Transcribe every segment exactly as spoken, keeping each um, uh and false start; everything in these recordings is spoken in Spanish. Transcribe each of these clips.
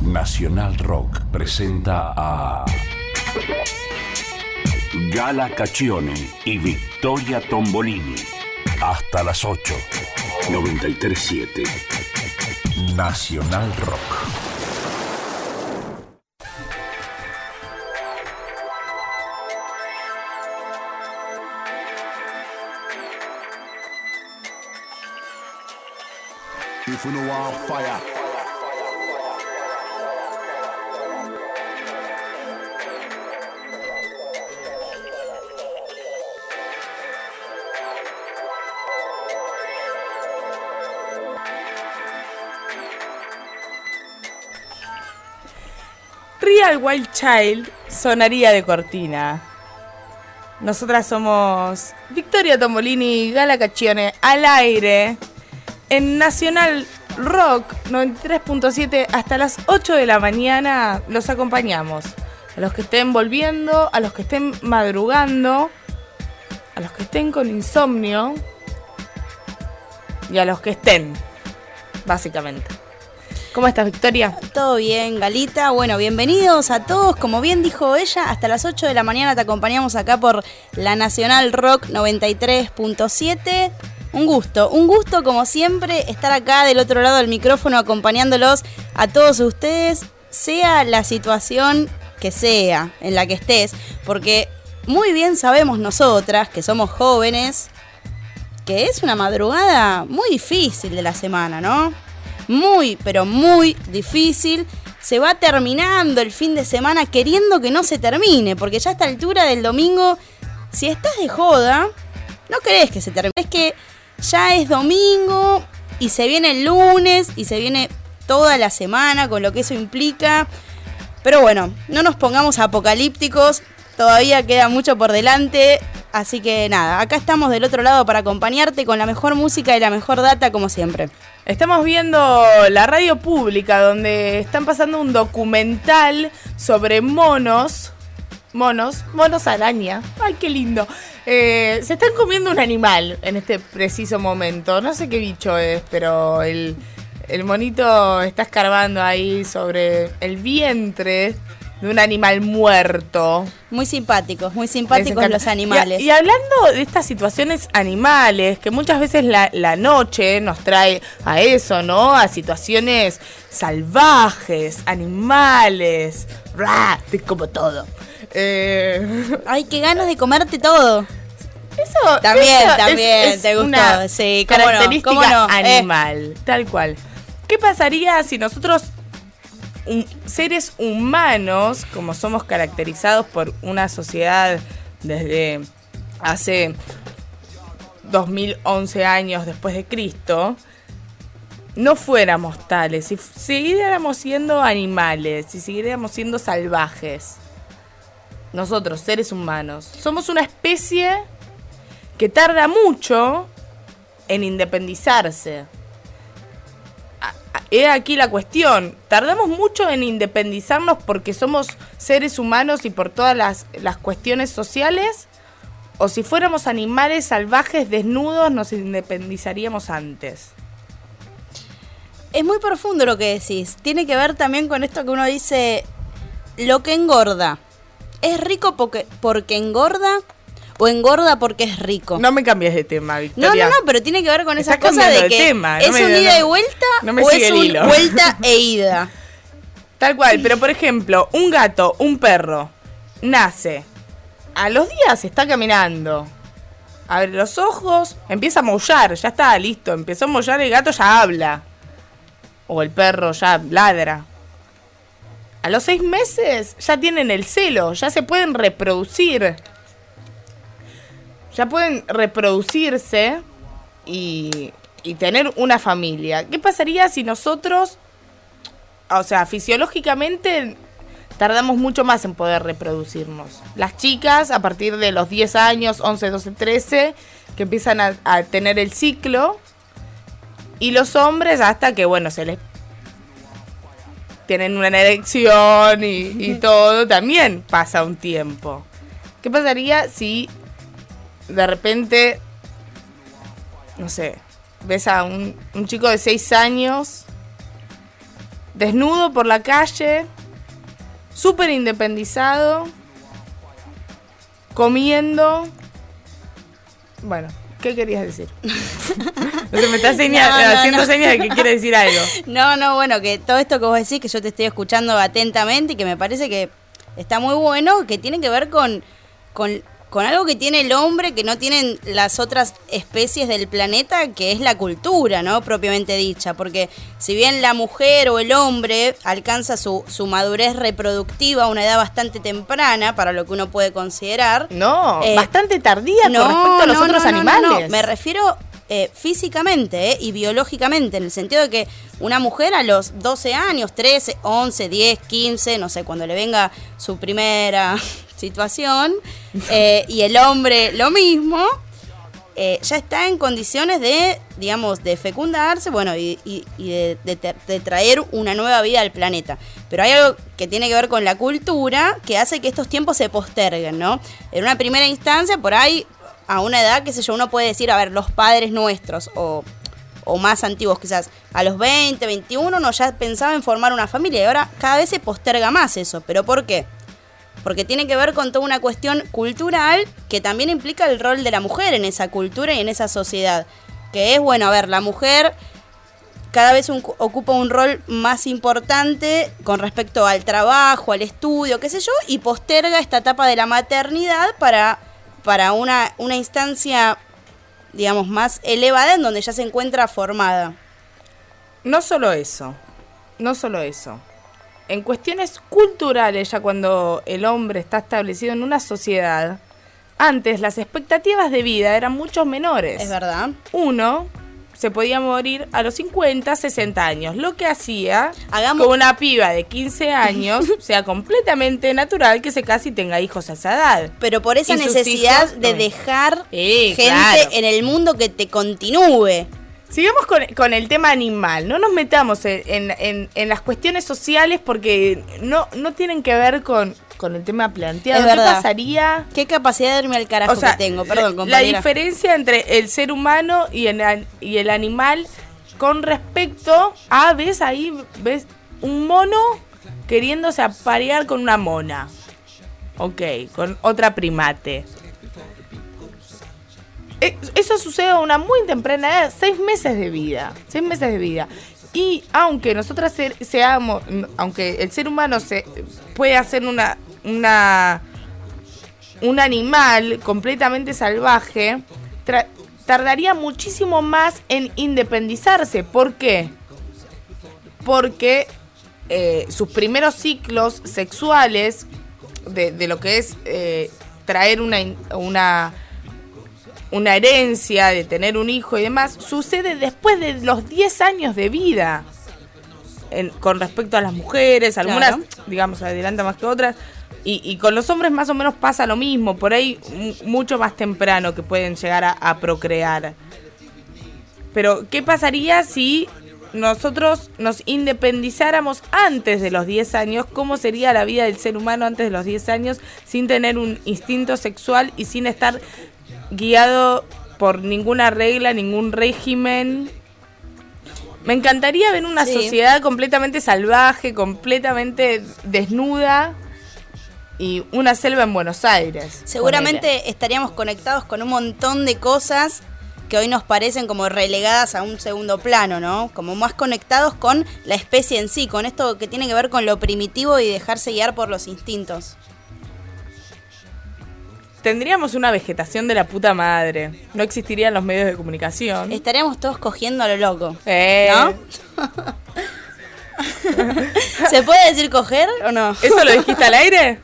Nacional Rock presenta a Gala Caccione y Victoria Tombolini. Hasta las ocho. noventa y tres punto siete. Nacional Rock. If we know want fire, Real Wild Child sonaría de cortina. Nosotras somos Victoria Tombolini y Gala Caccione al aire en Nacional Rock noventa y tres punto siete hasta las ocho de la mañana. Los acompañamos. A los que estén volviendo, a los que estén madrugando, a los que estén con insomnio y a los que estén, básicamente. ¿Cómo estás, Victoria? Todo bien, Galita. Bueno, bienvenidos a todos. Como bien dijo ella, hasta las ocho de la mañana te acompañamos acá por la Nacional Rock noventa y tres punto siete. Un gusto, un gusto como siempre estar acá del otro lado del micrófono acompañándolos a todos ustedes, sea la situación que sea en la que estés, porque muy bien sabemos nosotras, que somos jóvenes, que es una madrugada muy difícil de la semana, ¿no? Muy, pero muy difícil. Se va terminando el fin de semana queriendo que no se termine, porque ya a esta altura del domingo, si estás de joda, no querés que se termine, es que ya es domingo y se viene el lunes y se viene toda la semana con lo que eso implica. Pero bueno, no nos pongamos apocalípticos, todavía queda mucho por delante. Así que nada, acá estamos del otro lado para acompañarte con la mejor música y la mejor data como siempre. Estamos viendo la radio pública donde están pasando un documental sobre monos. Monos, monos araña. Ay, qué lindo. Eh, se están comiendo un animal en este preciso momento. No sé qué bicho es, pero el, el monito está escarbando ahí sobre el vientre de un animal muerto. Muy simpáticos, muy simpáticos los animales. Y, y hablando de estas situaciones animales, que muchas veces la, la noche nos trae a eso, ¿no? A situaciones salvajes, animales. ¡Rah! Te como todo. Eh... Ay, qué ganas de comerte todo. Eso también, eso también es, es te gustó. Una sí, ¿cómo característica no? ¿Cómo no? animal, eh. tal cual. ¿Qué pasaría si nosotros, un, seres humanos, como somos caracterizados por una sociedad desde hace dos mil once años después de Cristo, no fuéramos tales, si siguiéramos siendo animales, si siguiéramos siendo salvajes? Nosotros, seres humanos, somos una especie que tarda mucho en independizarse. He aquí la cuestión. Tardamos mucho en independizarnos porque somos seres humanos y por todas las, las cuestiones sociales. O si fuéramos animales salvajes desnudos, nos independizaríamos antes. Es muy profundo lo que decís. Tiene que ver también con esto que uno dice, lo que engorda. ¿Es rico porque, porque engorda o engorda porque es rico? No me cambies de tema, Victoria. No, no, no, pero tiene que ver con esa cosa de, de que tema. es no me, un ida no, y vuelta no me o sigue es el un hilo. vuelta e ida. Tal cual, pero por ejemplo, un gato, un perro, nace. A los días está caminando. Abre los ojos, empieza a maullar, ya está, listo. Empezó a maullar, el gato ya habla. O el perro ya ladra. A los seis meses ya tienen el celo, ya se pueden reproducir. Ya pueden reproducirse y, y tener una familia. ¿Qué pasaría si nosotros, o sea, fisiológicamente tardamos mucho más en poder reproducirnos? Las chicas a partir de los diez años, once, doce, trece, que empiezan a, a tener el ciclo. Y los hombres hasta que, bueno, se les tienen una erección y, y todo, también pasa un tiempo. ¿Qué pasaría si de repente, no sé, ves a un, un chico de seis años desnudo por la calle, súper independizado, comiendo. Bueno, ¿qué querías decir? Entonces me estás señal, No, no, haciendo no. señas de que quiere decir algo. No, no, bueno, que todo esto que vos decís, que yo te estoy escuchando atentamente y que me parece que está muy bueno, que tiene que ver con, con, con algo que tiene el hombre que no tienen las otras especies del planeta, que es la cultura, ¿no? Propiamente dicha, porque si bien la mujer o el hombre alcanza su, su madurez reproductiva a una edad bastante temprana, para lo que uno puede considerar... No, eh, bastante tardía no, con respecto a los no, otros no, no, animales. no, no. Me refiero eh, físicamente eh, y biológicamente, en el sentido de que una mujer a los doce años, trece, once, diez, quince, no sé, cuando le venga su primera situación, eh, y el hombre lo mismo, eh, ya está en condiciones de, digamos, de fecundarse, bueno, y, y, y de, de, de traer una nueva vida al planeta. Pero hay algo que tiene que ver con la cultura que hace que estos tiempos se posterguen, ¿no? En una primera instancia, por ahí, a una edad, qué sé yo, uno puede decir, a ver, los padres nuestros, o, o más antiguos quizás, a los veinte, veintiuno, uno ya pensaba en formar una familia, y ahora cada vez se posterga más eso. ¿Pero por qué? Porque tiene que ver con toda una cuestión cultural que también implica el rol de la mujer en esa cultura y en esa sociedad. Que es, bueno, a ver, la mujer cada vez un, ocupa un rol más importante con respecto al trabajo, al estudio, qué sé yo, y posterga esta etapa de la maternidad para, para una, una instancia, digamos, más elevada en donde ya se encuentra formada. No solo eso, no solo eso. En cuestiones culturales, ya cuando el hombre está establecido en una sociedad, antes las expectativas de vida eran mucho menores. Es verdad. Uno se podía morir a los cincuenta, sesenta años, lo que hacía Hagamos- que una piba de quince años sea completamente natural que se case y tenga hijos a esa edad. Pero por esa Y sus necesidad hijos, de no. dejar Sí, gente claro. en el mundo que te continúe. Sigamos con, con el tema animal, no nos metamos en, en, en, en las cuestiones sociales porque no, no tienen que ver con, con el tema planteado. Es ¿Qué verdad. pasaría? ¿Qué capacidad de irme al carajo O sea, que tengo? Perdón, la, compañera. la diferencia entre el ser humano y el, an- y el animal con respecto a, ves ahí, ves un mono queriéndose aparear con una mona. Ok, con otra primate. Eh, Eso sucede a una muy temprana edad, seis meses de vida, seis meses de vida. Y aunque nosotras se- seamos, aunque el ser humano se puede hacer una, una, un animal completamente salvaje, tra- tardaría muchísimo más en independizarse. ¿Por qué? Porque eh, sus primeros ciclos sexuales de, de lo que es eh, traer una, in- una una herencia, de tener un hijo y demás, sucede después de los diez años de vida. En, con respecto a las mujeres, algunas, Claro. digamos, adelanta más que otras. Y, y con los hombres más o menos pasa lo mismo, por ahí m- mucho más temprano que pueden llegar a, a procrear. Pero, ¿qué pasaría si nosotros nos independizáramos antes de los diez años? ¿Cómo sería la vida del ser humano antes de los diez años sin tener un instinto sexual y sin estar guiado por ninguna regla, ningún régimen? Me encantaría ver una Sí. sociedad completamente salvaje, completamente desnuda y una selva en Buenos Aires. Seguramente ponele. estaríamos conectados con un montón de cosas que hoy nos parecen como relegadas a un segundo plano, ¿no? Como más conectados con la especie en sí, con esto que tiene que ver con lo primitivo y dejarse guiar por los instintos. Tendríamos una vegetación de la puta madre. No existirían los medios de comunicación. Estaríamos todos cogiendo a lo loco, Eh, ¿no? ¿Se puede decir coger o no? ¿Eso lo dijiste al aire?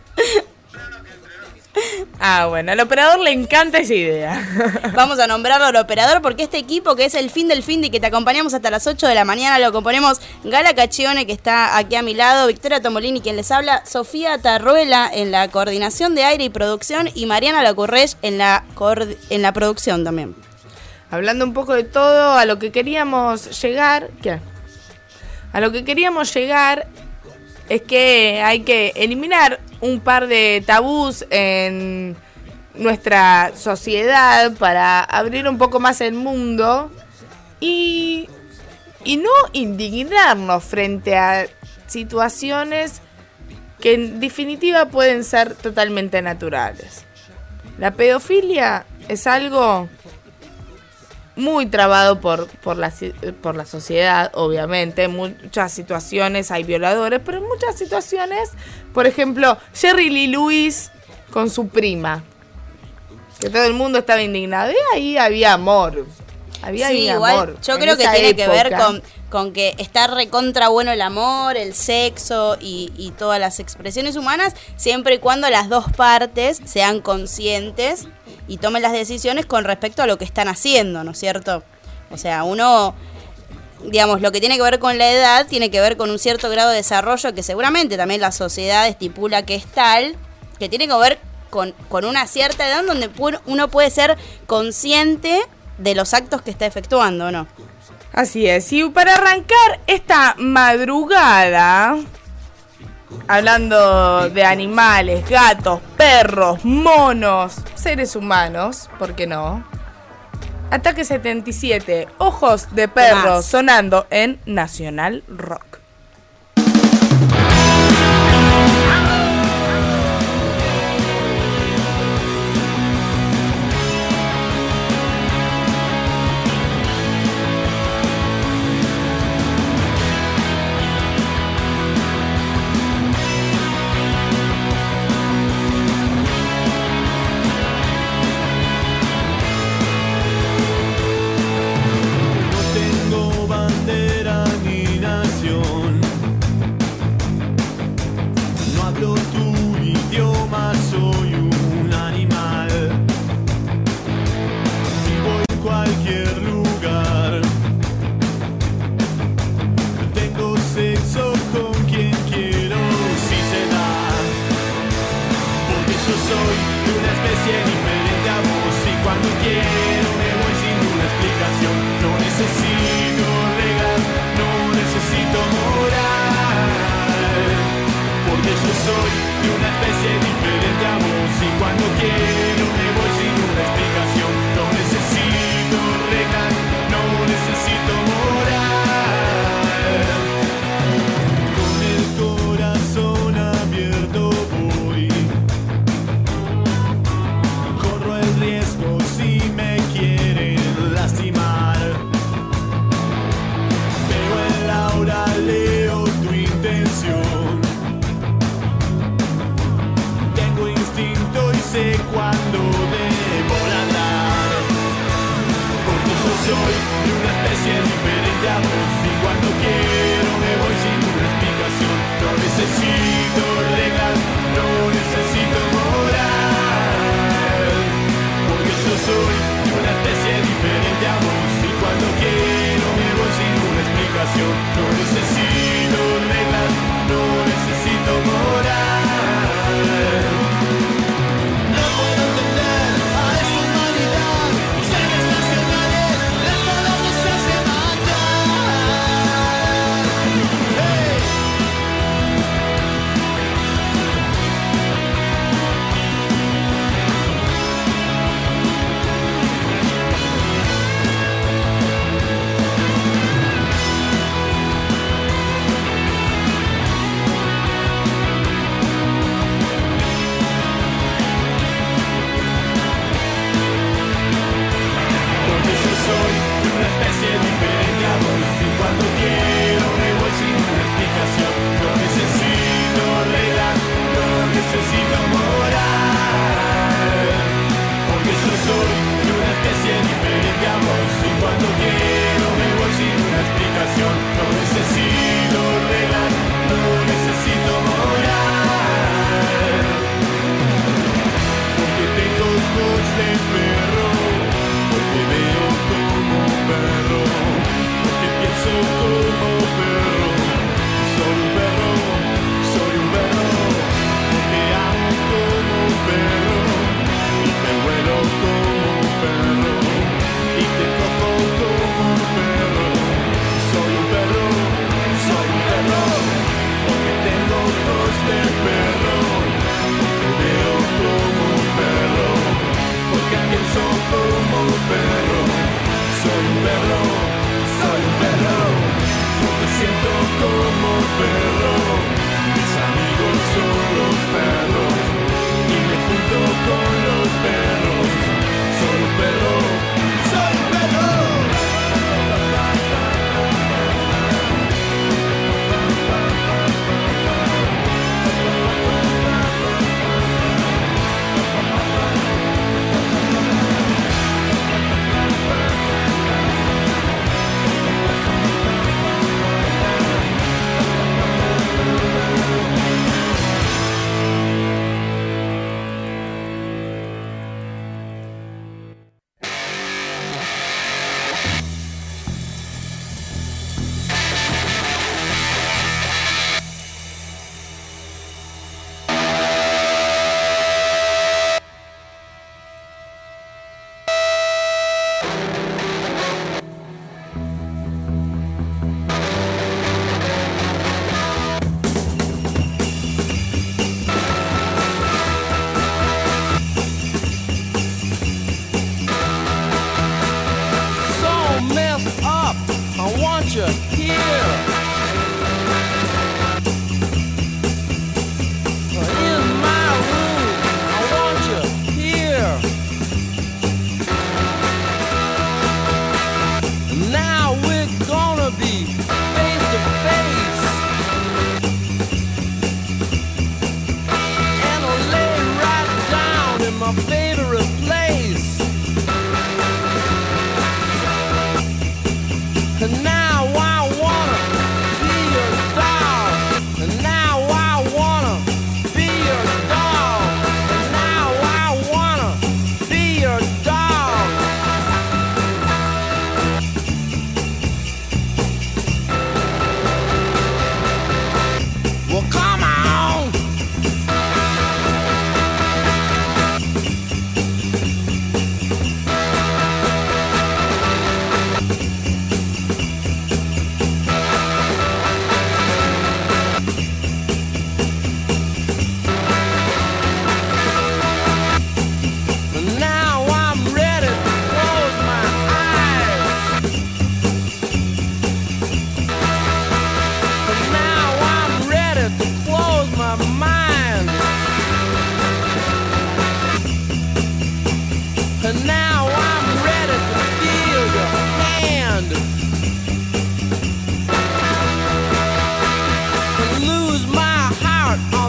Ah, bueno, al operador le encanta esa idea. Vamos a nombrarlo al operador porque este equipo que es el fin del fin de que te acompañamos hasta las ocho de la mañana lo componemos Gala Caccione, que está aquí a mi lado, Victoria Tomolini quien les habla, Sofía Tarruela en la coordinación de aire y producción y Mariana Lacurrech en la coord- en la producción también. Hablando un poco de todo, a lo que queríamos llegar... ¿Qué? A lo que queríamos llegar es que hay que eliminar un par de tabús en nuestra sociedad para abrir un poco más el mundo y y no indignarnos frente a situaciones que en definitiva pueden ser totalmente naturales. La pedofilia es algo muy trabado por, por, la, por la sociedad, obviamente. En muchas situaciones hay violadores, pero en muchas situaciones, por ejemplo, Jerry Lee Lewis con su prima, que todo el mundo estaba indignado, y ahí había amor. Había sí, amor. Igual, yo creo que tiene época. que ver con, con que está recontra bueno el amor, el sexo y, y todas las expresiones humanas, siempre y cuando las dos partes sean conscientes y tomen las decisiones con respecto a lo que están haciendo, ¿no es cierto? O sea, uno, digamos, lo que tiene que ver con la edad tiene que ver con un cierto grado de desarrollo que seguramente también la sociedad estipula que es tal, que tiene que ver con, con una cierta edad donde uno puede ser consciente de los actos que está efectuando, ¿no? Así es, y para arrancar esta madrugada, hablando de animales, gatos, perros, monos, seres humanos, ¿por qué no? Ataque setenta y siete, Ojos de Perro, sonando en Nacional Rock. No tengo bandera ni nación.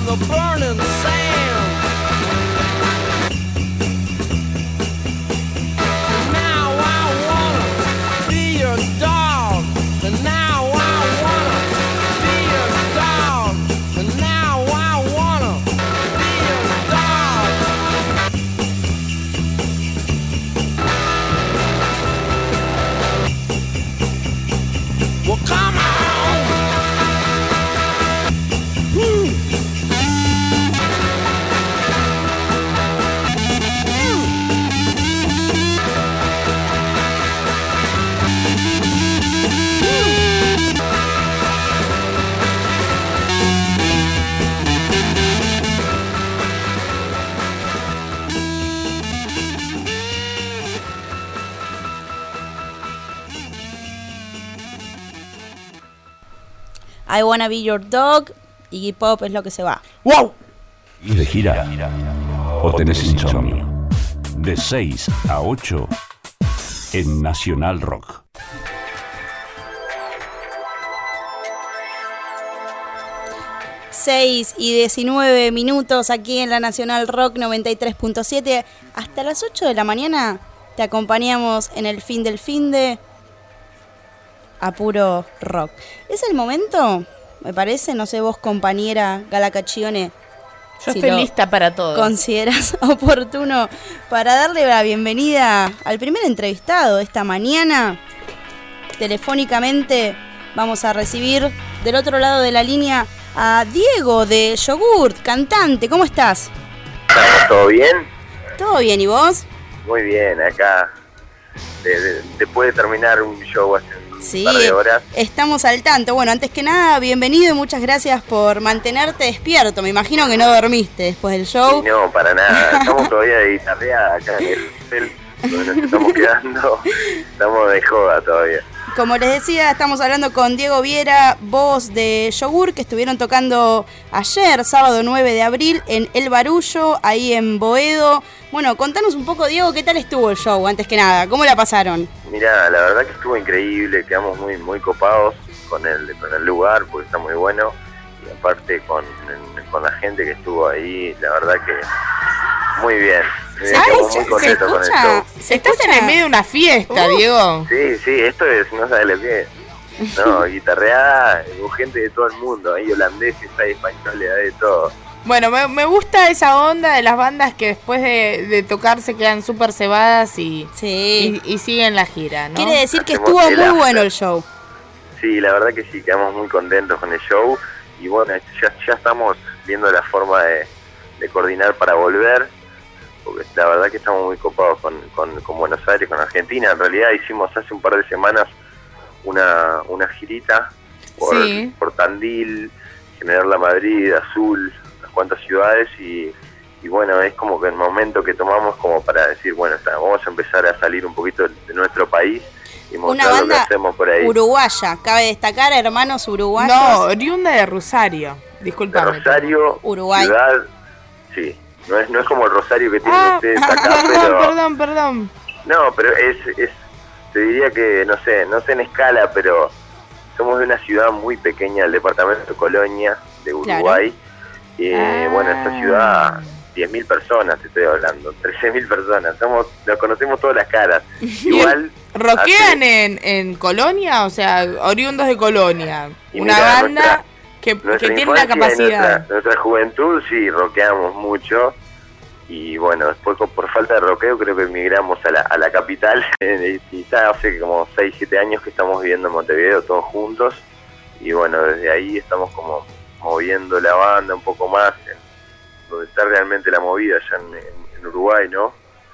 the burning sand. Now I wanna be your dog. And now I wanna be your dog. And now I wanna be your dog. Well, come on. Woo. I Wanna Be Your Dog, Iggy Pop es lo que se va. ¡Wow! ¿Y de gira? ¿O tenés insomnio? De seis a ocho en Nacional Rock. seis y diecinueve minutos aquí en la Nacional Rock noventa y tres punto siete. Hasta las ocho de la mañana te acompañamos en el fin del fin de a puro rock. Es el momento, me parece, no sé vos, compañera Gala Caccione, Yo si estoy lo lista para todo. consideras oportuno para darle la bienvenida al primer entrevistado esta mañana. Telefónicamente vamos a recibir del otro lado de la línea a Diego de Yogurt, cantante. ¿Cómo estás? ¿Todo bien? ¿Todo bien, y vos? Muy bien, acá de, de, después de terminar un show hace un Sí, par de horas. Estamos al tanto. Bueno, antes que nada, bienvenido y muchas gracias por mantenerte despierto. Me imagino que no dormiste después del show. Sí, no, para nada. Estamos todavía de guitarrea acá en el hotel donde nos estamos quedando. Estamos de joda todavía. Como les decía, estamos hablando con Diego Viera, voz de Yogur, que estuvieron tocando ayer, sábado nueve de abril, en El Barullo, ahí en Boedo. Bueno, contanos un poco, Diego, ¿qué tal estuvo el show, antes que nada? ¿Cómo la pasaron? Mirá, la verdad que estuvo increíble, quedamos muy muy copados con el, con el lugar, porque está muy bueno. Y aparte con, con la gente que estuvo ahí, la verdad que muy bien. ¿Sabes? Estamos muy Se contentos con el escucha- show. ¿Se Estás escucha? en el medio de una fiesta, Uh. Diego. Sí, sí, esto es, no sabes lo que es. No, guitarreada, hubo gente de todo el mundo, hay holandeses, hay españoles, hay de todo. Bueno, me, me gusta esa onda de las bandas que después de, de tocar se quedan súper cebadas y, Sí. y, y siguen la gira, ¿no? Quiere decir que Hacemos estuvo el muy after. bueno el show. Sí, la verdad que sí, quedamos muy contentos con el show y bueno, ya, ya estamos viendo la forma de, de coordinar para volver, porque la verdad que estamos muy copados con, con, con Buenos Aires, con Argentina. En realidad hicimos hace un par de semanas una, una girita por, Sí. por Tandil, General La Madrid, Azul, unas cuantas ciudades y, y bueno, es como que el momento que tomamos como para decir, bueno, está, vamos a empezar a salir un poquito de nuestro país y Una mostrar lo que banda hacemos por ahí. uruguaya, cabe destacar, hermanos uruguayos. No, oriunda de Rosario. De Disculpame. Rosario, Uruguay. ciudad, sí, no es, no es como el Rosario que tienen Ah, ustedes acá, pero perdón, perdón. no, pero es, es, te diría que, no sé, no sé en escala, pero somos de una ciudad muy pequeña, el departamento de Colonia, de Uruguay, y Ah. bueno, esta ciudad, diez mil personas, te estoy hablando, trece mil personas, somos, nos conocemos todas las caras, igual... ¿Roquean hace- en, en Colonia? O sea, oriundos de Colonia. Y Una mira, banda nuestra- que, Nuestra que tiene la infancia y capacidad. Nuestra, nuestra juventud, sí, rockeamos mucho. Y bueno, después con- por falta de rockeo creo que emigramos a la, a la capital. Y ya hace como seis siete años que estamos viviendo en Montevideo todos juntos. Y bueno, desde ahí estamos como moviendo la banda un poco más, en, donde está realmente la movida, allá en, en- en Uruguay, ¿no?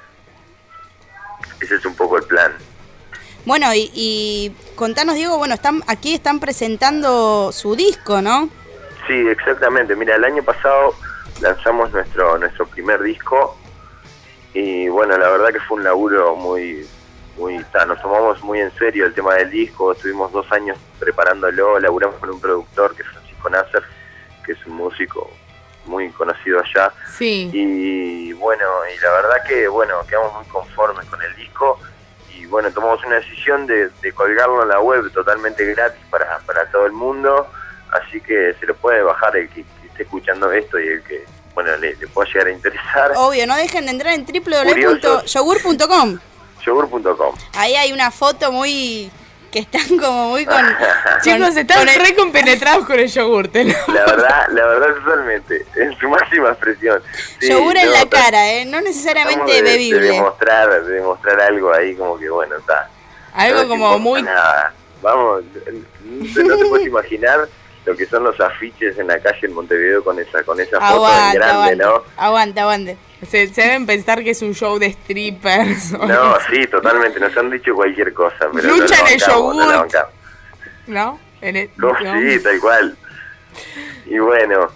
Ese es un poco el plan. Bueno, y, y contanos, Diego, bueno, están aquí están presentando su disco, ¿no? Sí, exactamente. Mira, el año pasado lanzamos nuestro nuestro primer disco y bueno, la verdad que fue un laburo muy, muy, ta, nos tomamos muy en serio el tema del disco, estuvimos dos años preparándolo, laburamos con un productor que es Francisco Nasser, que es un músico muy conocido allá. Sí. Y bueno, y la verdad que bueno, quedamos muy conformes con el disco y bueno, tomamos una decisión de, de colgarlo en la web totalmente gratis para, para todo el mundo, así que se lo puede bajar el que, que esté escuchando esto y el que, bueno, le, le pueda llegar a interesar. Obvio, no dejen de entrar en w w w punto yogur punto com. yogur punto com. Ahí hay una foto muy... que están como muy con... Chicos, con- están con el- re compenetrados con el yogur. te lo- La verdad, la verdad totalmente, en su máxima expresión. Sí, yogur en no, la ta- cara, ¿eh? No tratamos necesariamente de, bebible. De demostrar, de demostrar algo ahí como que, bueno, está. Algo No te como importa muy... nada. Vamos, no te, no te puedes imaginar lo que son los afiches en la calle en Montevideo con esa con esa foto en Aguante, grande, aguante, ¿no? aguante, aguante. Se, se deben pensar que es un show de strippers. o No, no sé, sí, totalmente, nos han dicho cualquier cosa, pero Lucha no la en el bancamos, no la yogur. bancamos. ¿No? En el- No, no. sí, tal cual. Y bueno,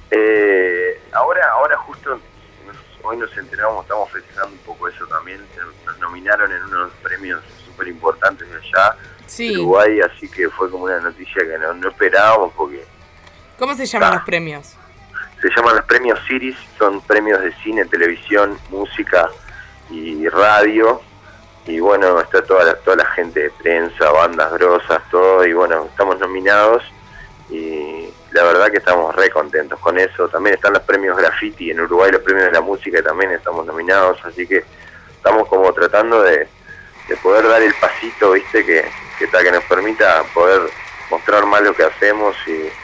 eh, ahora ahora justo nos- hoy nos enteramos, estamos festejando un poco eso también, nos nominaron en unos premios súper importantes de allá, Sí. de Uruguay, así que fue como una noticia que no, no esperábamos porque ¿Cómo se llaman Ah. los premios? se llaman los premios Ciris, son premios de cine, televisión, música y radio. Y bueno, está toda la, toda la gente de prensa, bandas grosas, todo, y bueno, estamos nominados y la verdad que estamos re contentos con eso. También están los premios Graffiti en Uruguay, los premios de la música, y también estamos nominados, así que estamos como tratando de, de poder dar el pasito, viste, que, que, ta, que nos permita poder mostrar más lo que hacemos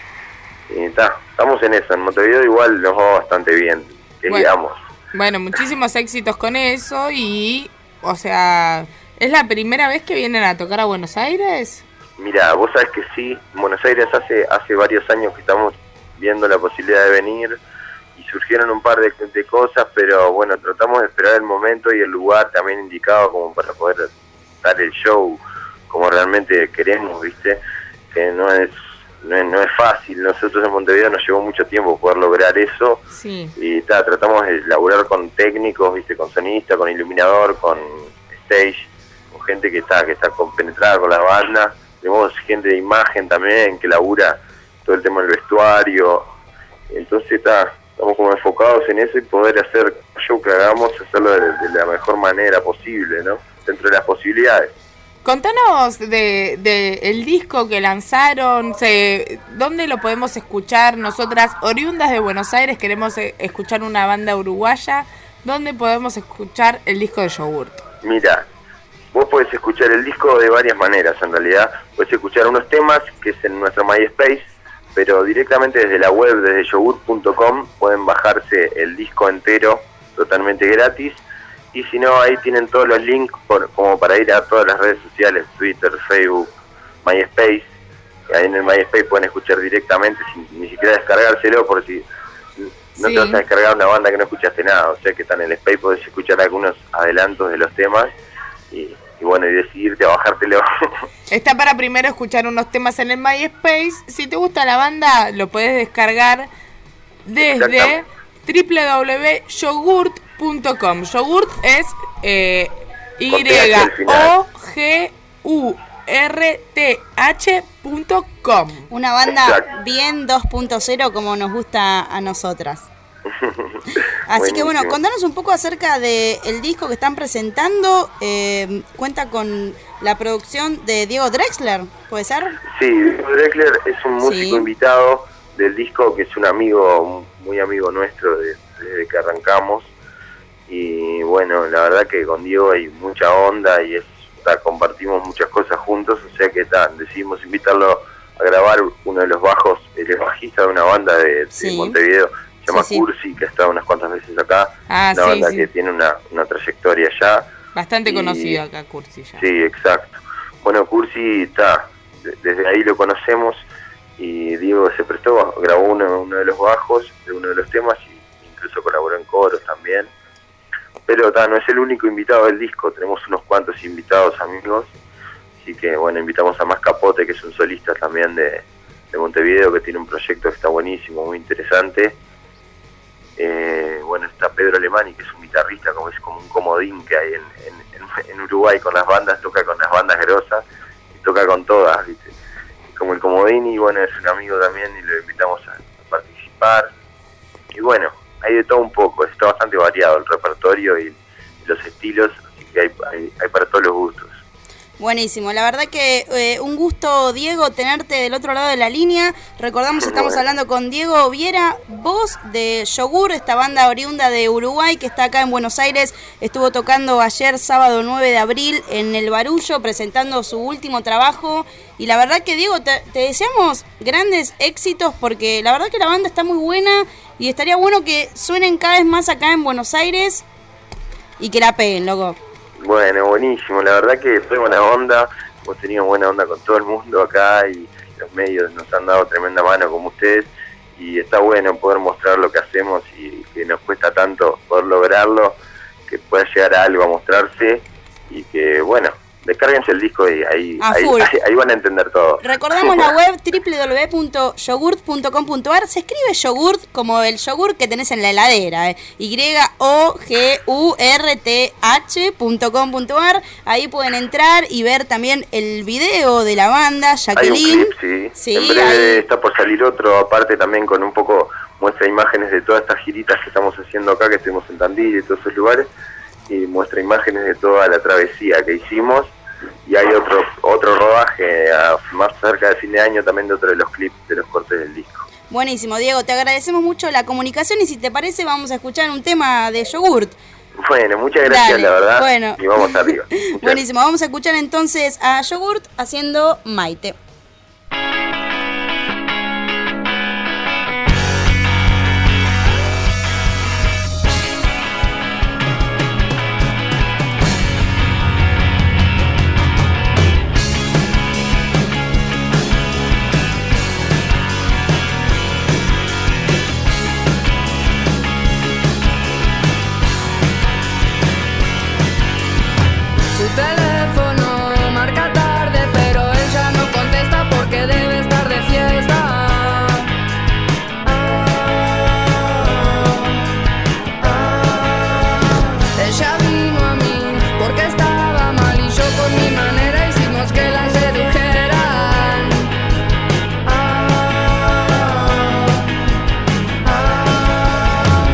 y, y ta, estamos en eso. En Montevideo igual nos va bastante bien, que Bueno. digamos. Bueno, muchísimos éxitos con eso y, o sea, ¿es la primera vez que vienen a tocar a Buenos Aires? Mira, vos sabés que sí, en Buenos Aires hace hace varios años que estamos viendo la posibilidad de venir y surgieron un par de, de cosas, pero bueno, tratamos de esperar el momento y el lugar también indicado como para poder dar el show como realmente queremos, ¿viste? Que no es, no es, no es fácil, nosotros en Montevideo nos llevó mucho tiempo poder lograr eso. Sí. Y ta, tratamos de laburar con técnicos, viste, con sonista, con iluminador, con stage, con gente que está que está compenetrada con la banda. Tenemos gente de imagen también que labura todo el tema del vestuario. Entonces ta, estamos como enfocados en eso y poder hacer el show que hagamos, hacerlo de, de la mejor manera posible, ¿no? Dentro de las posibilidades. Contanos de, de el disco que lanzaron, se, ¿dónde lo podemos escuchar? Nosotras, oriundas de Buenos Aires, queremos eh, escuchar una banda uruguaya. ¿Dónde podemos escuchar el disco de Yogurt? Mira, vos podés escuchar el disco de varias maneras, en realidad. Podés escuchar unos temas, que es en nuestro MySpace, pero directamente desde la web, desde yogur punto com, pueden bajarse el disco entero totalmente gratis. Y si no, ahí tienen todos los links por, como para ir a todas las redes sociales, Twitter, Facebook, MySpace. Ahí en el MySpace pueden escuchar directamente, sin ni siquiera descargárselo, por si no Sí. te vas a descargar una banda que no escuchaste nada. O sea que están en el Space, podés escuchar algunos adelantos de los temas y, y bueno, y decidirte a bajártelo. Está para primero escuchar unos temas en el MySpace. Si te gusta la banda, lo puedes descargar desde w w w punto yogurt punto com. Yogurt es eh, Y Con T H al final. O G U R T H punto com. Una banda Exacto. bien dos punto cero como nos gusta a nosotras. Así que bueno, Buenísimo. contanos un poco acerca del disco que están presentando. Eh, cuenta con la producción de Diego Drexler, ¿puede ser? Sí, Diego Drexler es un músico Sí. invitado del disco, que es un amigo, muy amigo nuestro de- desde que arrancamos. Y bueno, la verdad que con Diego hay mucha onda y es, ta, compartimos muchas cosas juntos, o sea que ta, decidimos invitarlo a grabar uno de los bajos. Él es bajista de una banda de, de Sí. Montevideo, se llama Sí, sí. Cursi, que ha estado unas cuantas veces acá. Ah, una sí, banda sí. que tiene una, una trayectoria allá. Bastante Y- conocido acá, Cursi ya. Sí, exacto. Bueno, Cursi está, de- desde ahí lo conocemos y Diego se prestó, grabó uno, uno de los bajos de uno de los temas y incluso colaboró en coros también. Pero ta, no es el único invitado del disco, tenemos unos cuantos invitados amigos, así que bueno, invitamos a Más Capote, que es un solista también de, de Montevideo, que tiene un proyecto que está buenísimo, muy interesante. Eh, bueno, está Pedro Alemani, que es un guitarrista, como es como un comodín que hay en, en, en, en Uruguay con las bandas, toca con las bandas grosas y toca con todas, ¿viste? Como el comodín, y bueno, es un amigo también y lo invitamos a, a participar. Y bueno, hay de todo un poco, está bastante variado el repertorio y, y los estilos, así que hay, hay, hay para todos los gustos. Buenísimo, la verdad que eh, un gusto, Diego, tenerte del otro lado de la línea. Recordamos, estamos hablando con Diego Viera, voz de Yogur, esta banda oriunda de Uruguay que está acá en Buenos Aires. Estuvo tocando ayer, sábado nueve de abril, en El Barullo, presentando su último trabajo. Y la verdad que, Diego, te, te deseamos grandes éxitos porque la verdad que la banda está muy buena y estaría bueno que suenen cada vez más acá en Buenos Aires y que la peguen, loco. Bueno, buenísimo, la verdad que fue buena onda, hemos tenido buena onda con todo el mundo acá y los medios nos han dado tremenda mano como ustedes y está bueno poder mostrar lo que hacemos y que nos cuesta tanto poder lograrlo, que pueda llegar a algo a mostrarse y que bueno, descárguense el disco y ahí, ahí, ahí, ahí van a entender todo. Recordamos la web doble u doble u doble u punto yogurt punto com punto a r. Se escribe yogurt como el yogur que tenés en la heladera, eh. Y O G U R T H punto com punto a r. Ahí pueden entrar y ver también el video de la banda, Jacqueline. Hay un clip, sí. sí en breve ahí está por salir otro, aparte también con un poco muestra imágenes de todas estas giritas que estamos haciendo acá, que estuvimos en Tandil y todos esos lugares, y muestra imágenes de toda la travesía que hicimos. Y hay otro otro rodaje a, más cerca de fin de año también de otro de los clips de los cortes del disco. Buenísimo, Diego, te agradecemos mucho la comunicación y si te parece vamos a escuchar un tema de Yogurt. Bueno, muchas gracias. Dale, la verdad, bueno. Y vamos arriba. Buenísimo, vamos a escuchar entonces a Yogurt haciendo Maite. Teléfono marca tarde, pero ella no contesta porque debe estar de fiesta. Ah, ah. Ella vino a mí porque estaba mal y yo con mi manera hicimos que la sedujeran. Ah, ah.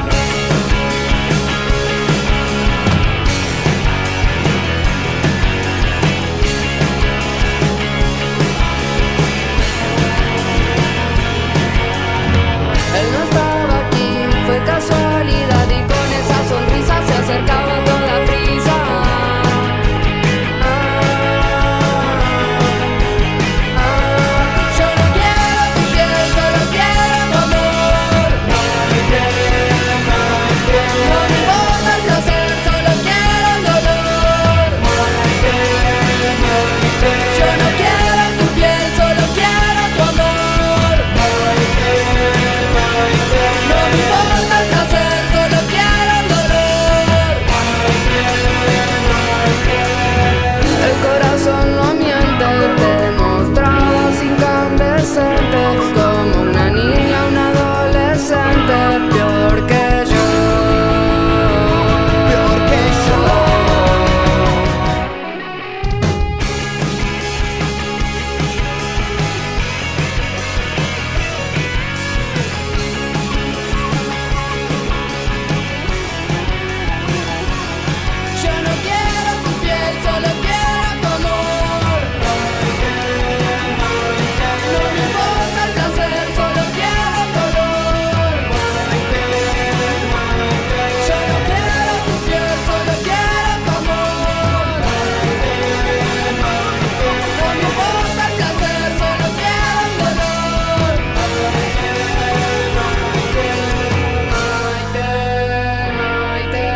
Él no estaba aquí, fue casualidad y con esa sonrisa se acercaba a toda prisa. Ah, ah, yo no quiero tu piel, solo quiero tu amor. No me importa el placer, solo quiero el dolor. Yo no quiero tu piel, solo quiero tu amor. No me importa el placer, solo quiero el dolor. El corazón no miente, te mostrabas incandescente, como una niña, un adolescente, peor que yo, peor que yo. Yo no quiero tu piel, solo quiero tu amor. No me importa el placer, solo quiero el dolor. Yo no quiero tu piel, solo quiero tu amor. No me importa el placer, solo quiero el dolor. Maite, Maite.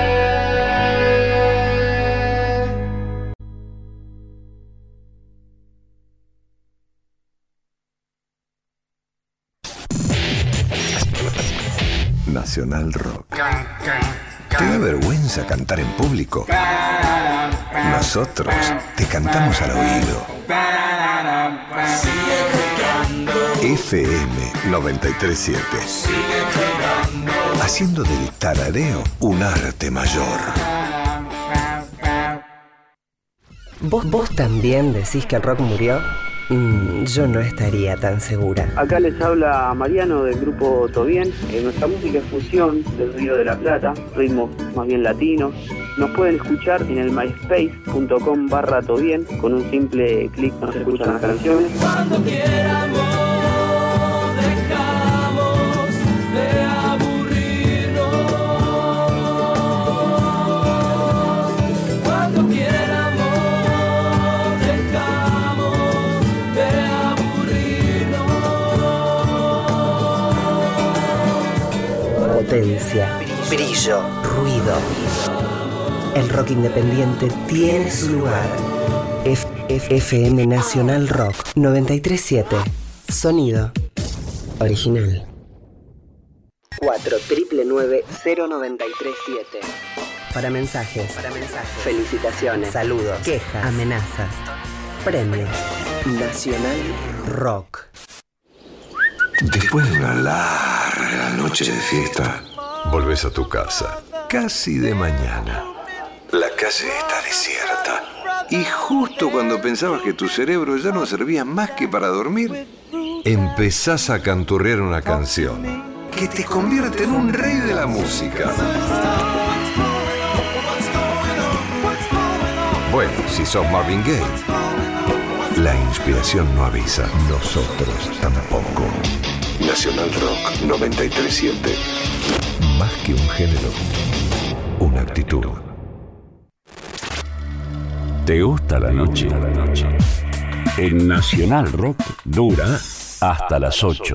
Nacional Rock. ¿Te da vergüenza cantar en público? Nosotros te cantamos al oído. F M noventa y tres punto siete. Haciendo del tarareo un arte mayor. ¿Vos, ¿Vos también decís que el rock murió? Mm, yo no estaría tan segura. Acá les habla Mariano del grupo Tobien. Eh, nuestra música es fusión del Río de la Plata, ritmos más bien latinos. Nos pueden escuchar en el myspace.com barra Tobien. Con un simple clic nos escuchan las canciones. Cuando quieramos dejamos de aburrirnos. Cuando quieramos dejamos de aburrirnos. Potencia, brillo, ruido. El rock independiente tiene su lugar. F F F M Nacional Rock noventa y tres punto siete. Sonido original. cuatro nueve nueve cero nueve tres siete. Para mensajes, para mensajes, felicitaciones, saludos, quejas, amenazas, premios. Nacional Rock. Después de una larga noche de fiesta, volvés a tu casa, casi de mañana. La calle está desierta. Y justo cuando pensabas que tu cerebro ya no servía más que para dormir, empezás a canturrear una canción que te convierte en un rey de la música. Bueno, si sos Marvin Gaye. La inspiración no avisa, nosotros tampoco. Nacional Rock noventa y tres punto siete. Más que un género, una actitud. ¿Te gusta la noche? En Nacional Rock dura hasta las ocho.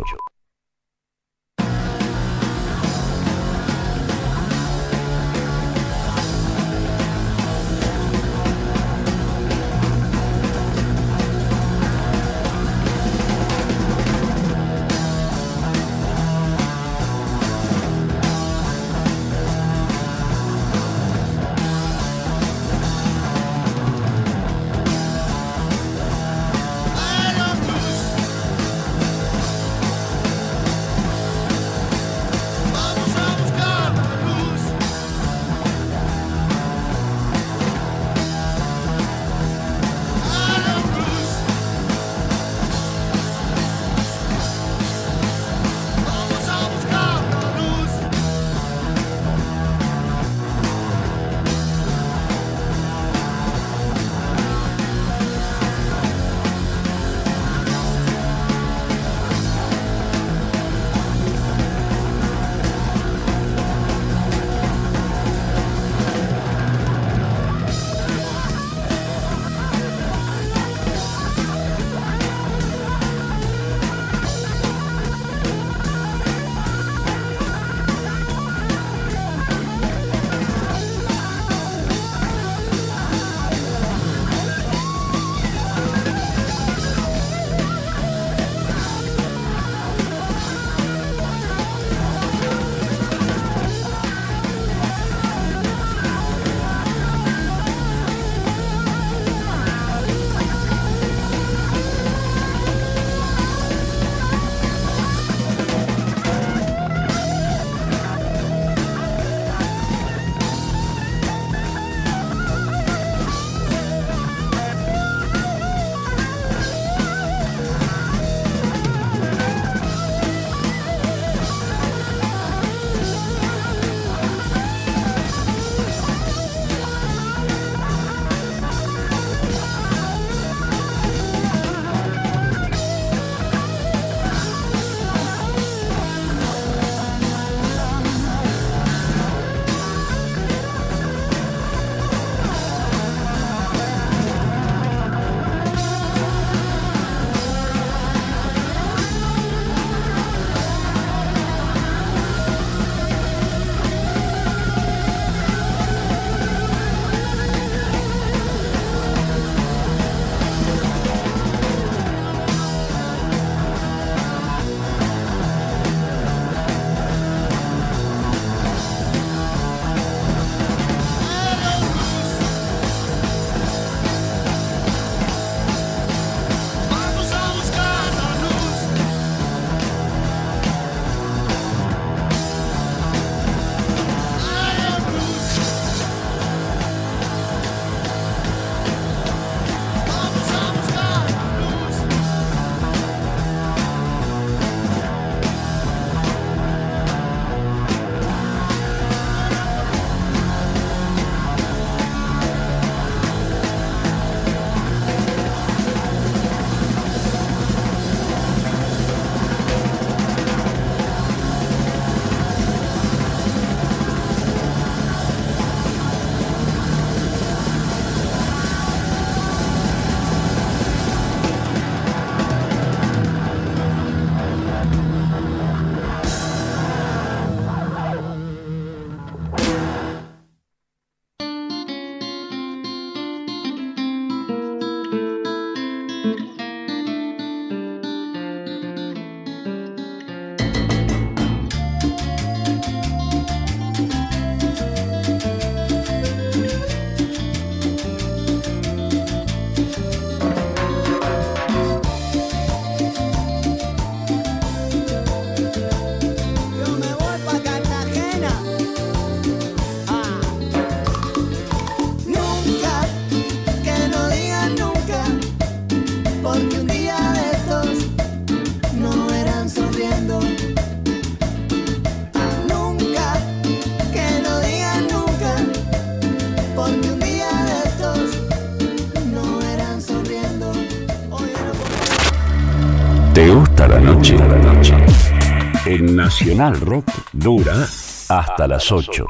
la noche, la noche. En Nacional Rock dura hasta las ocho.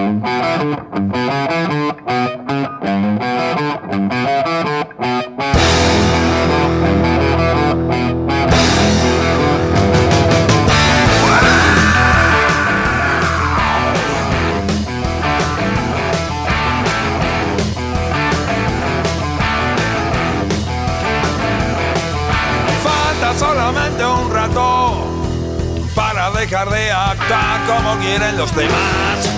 Solamente un rato para dejar de actuar como quieren los demás.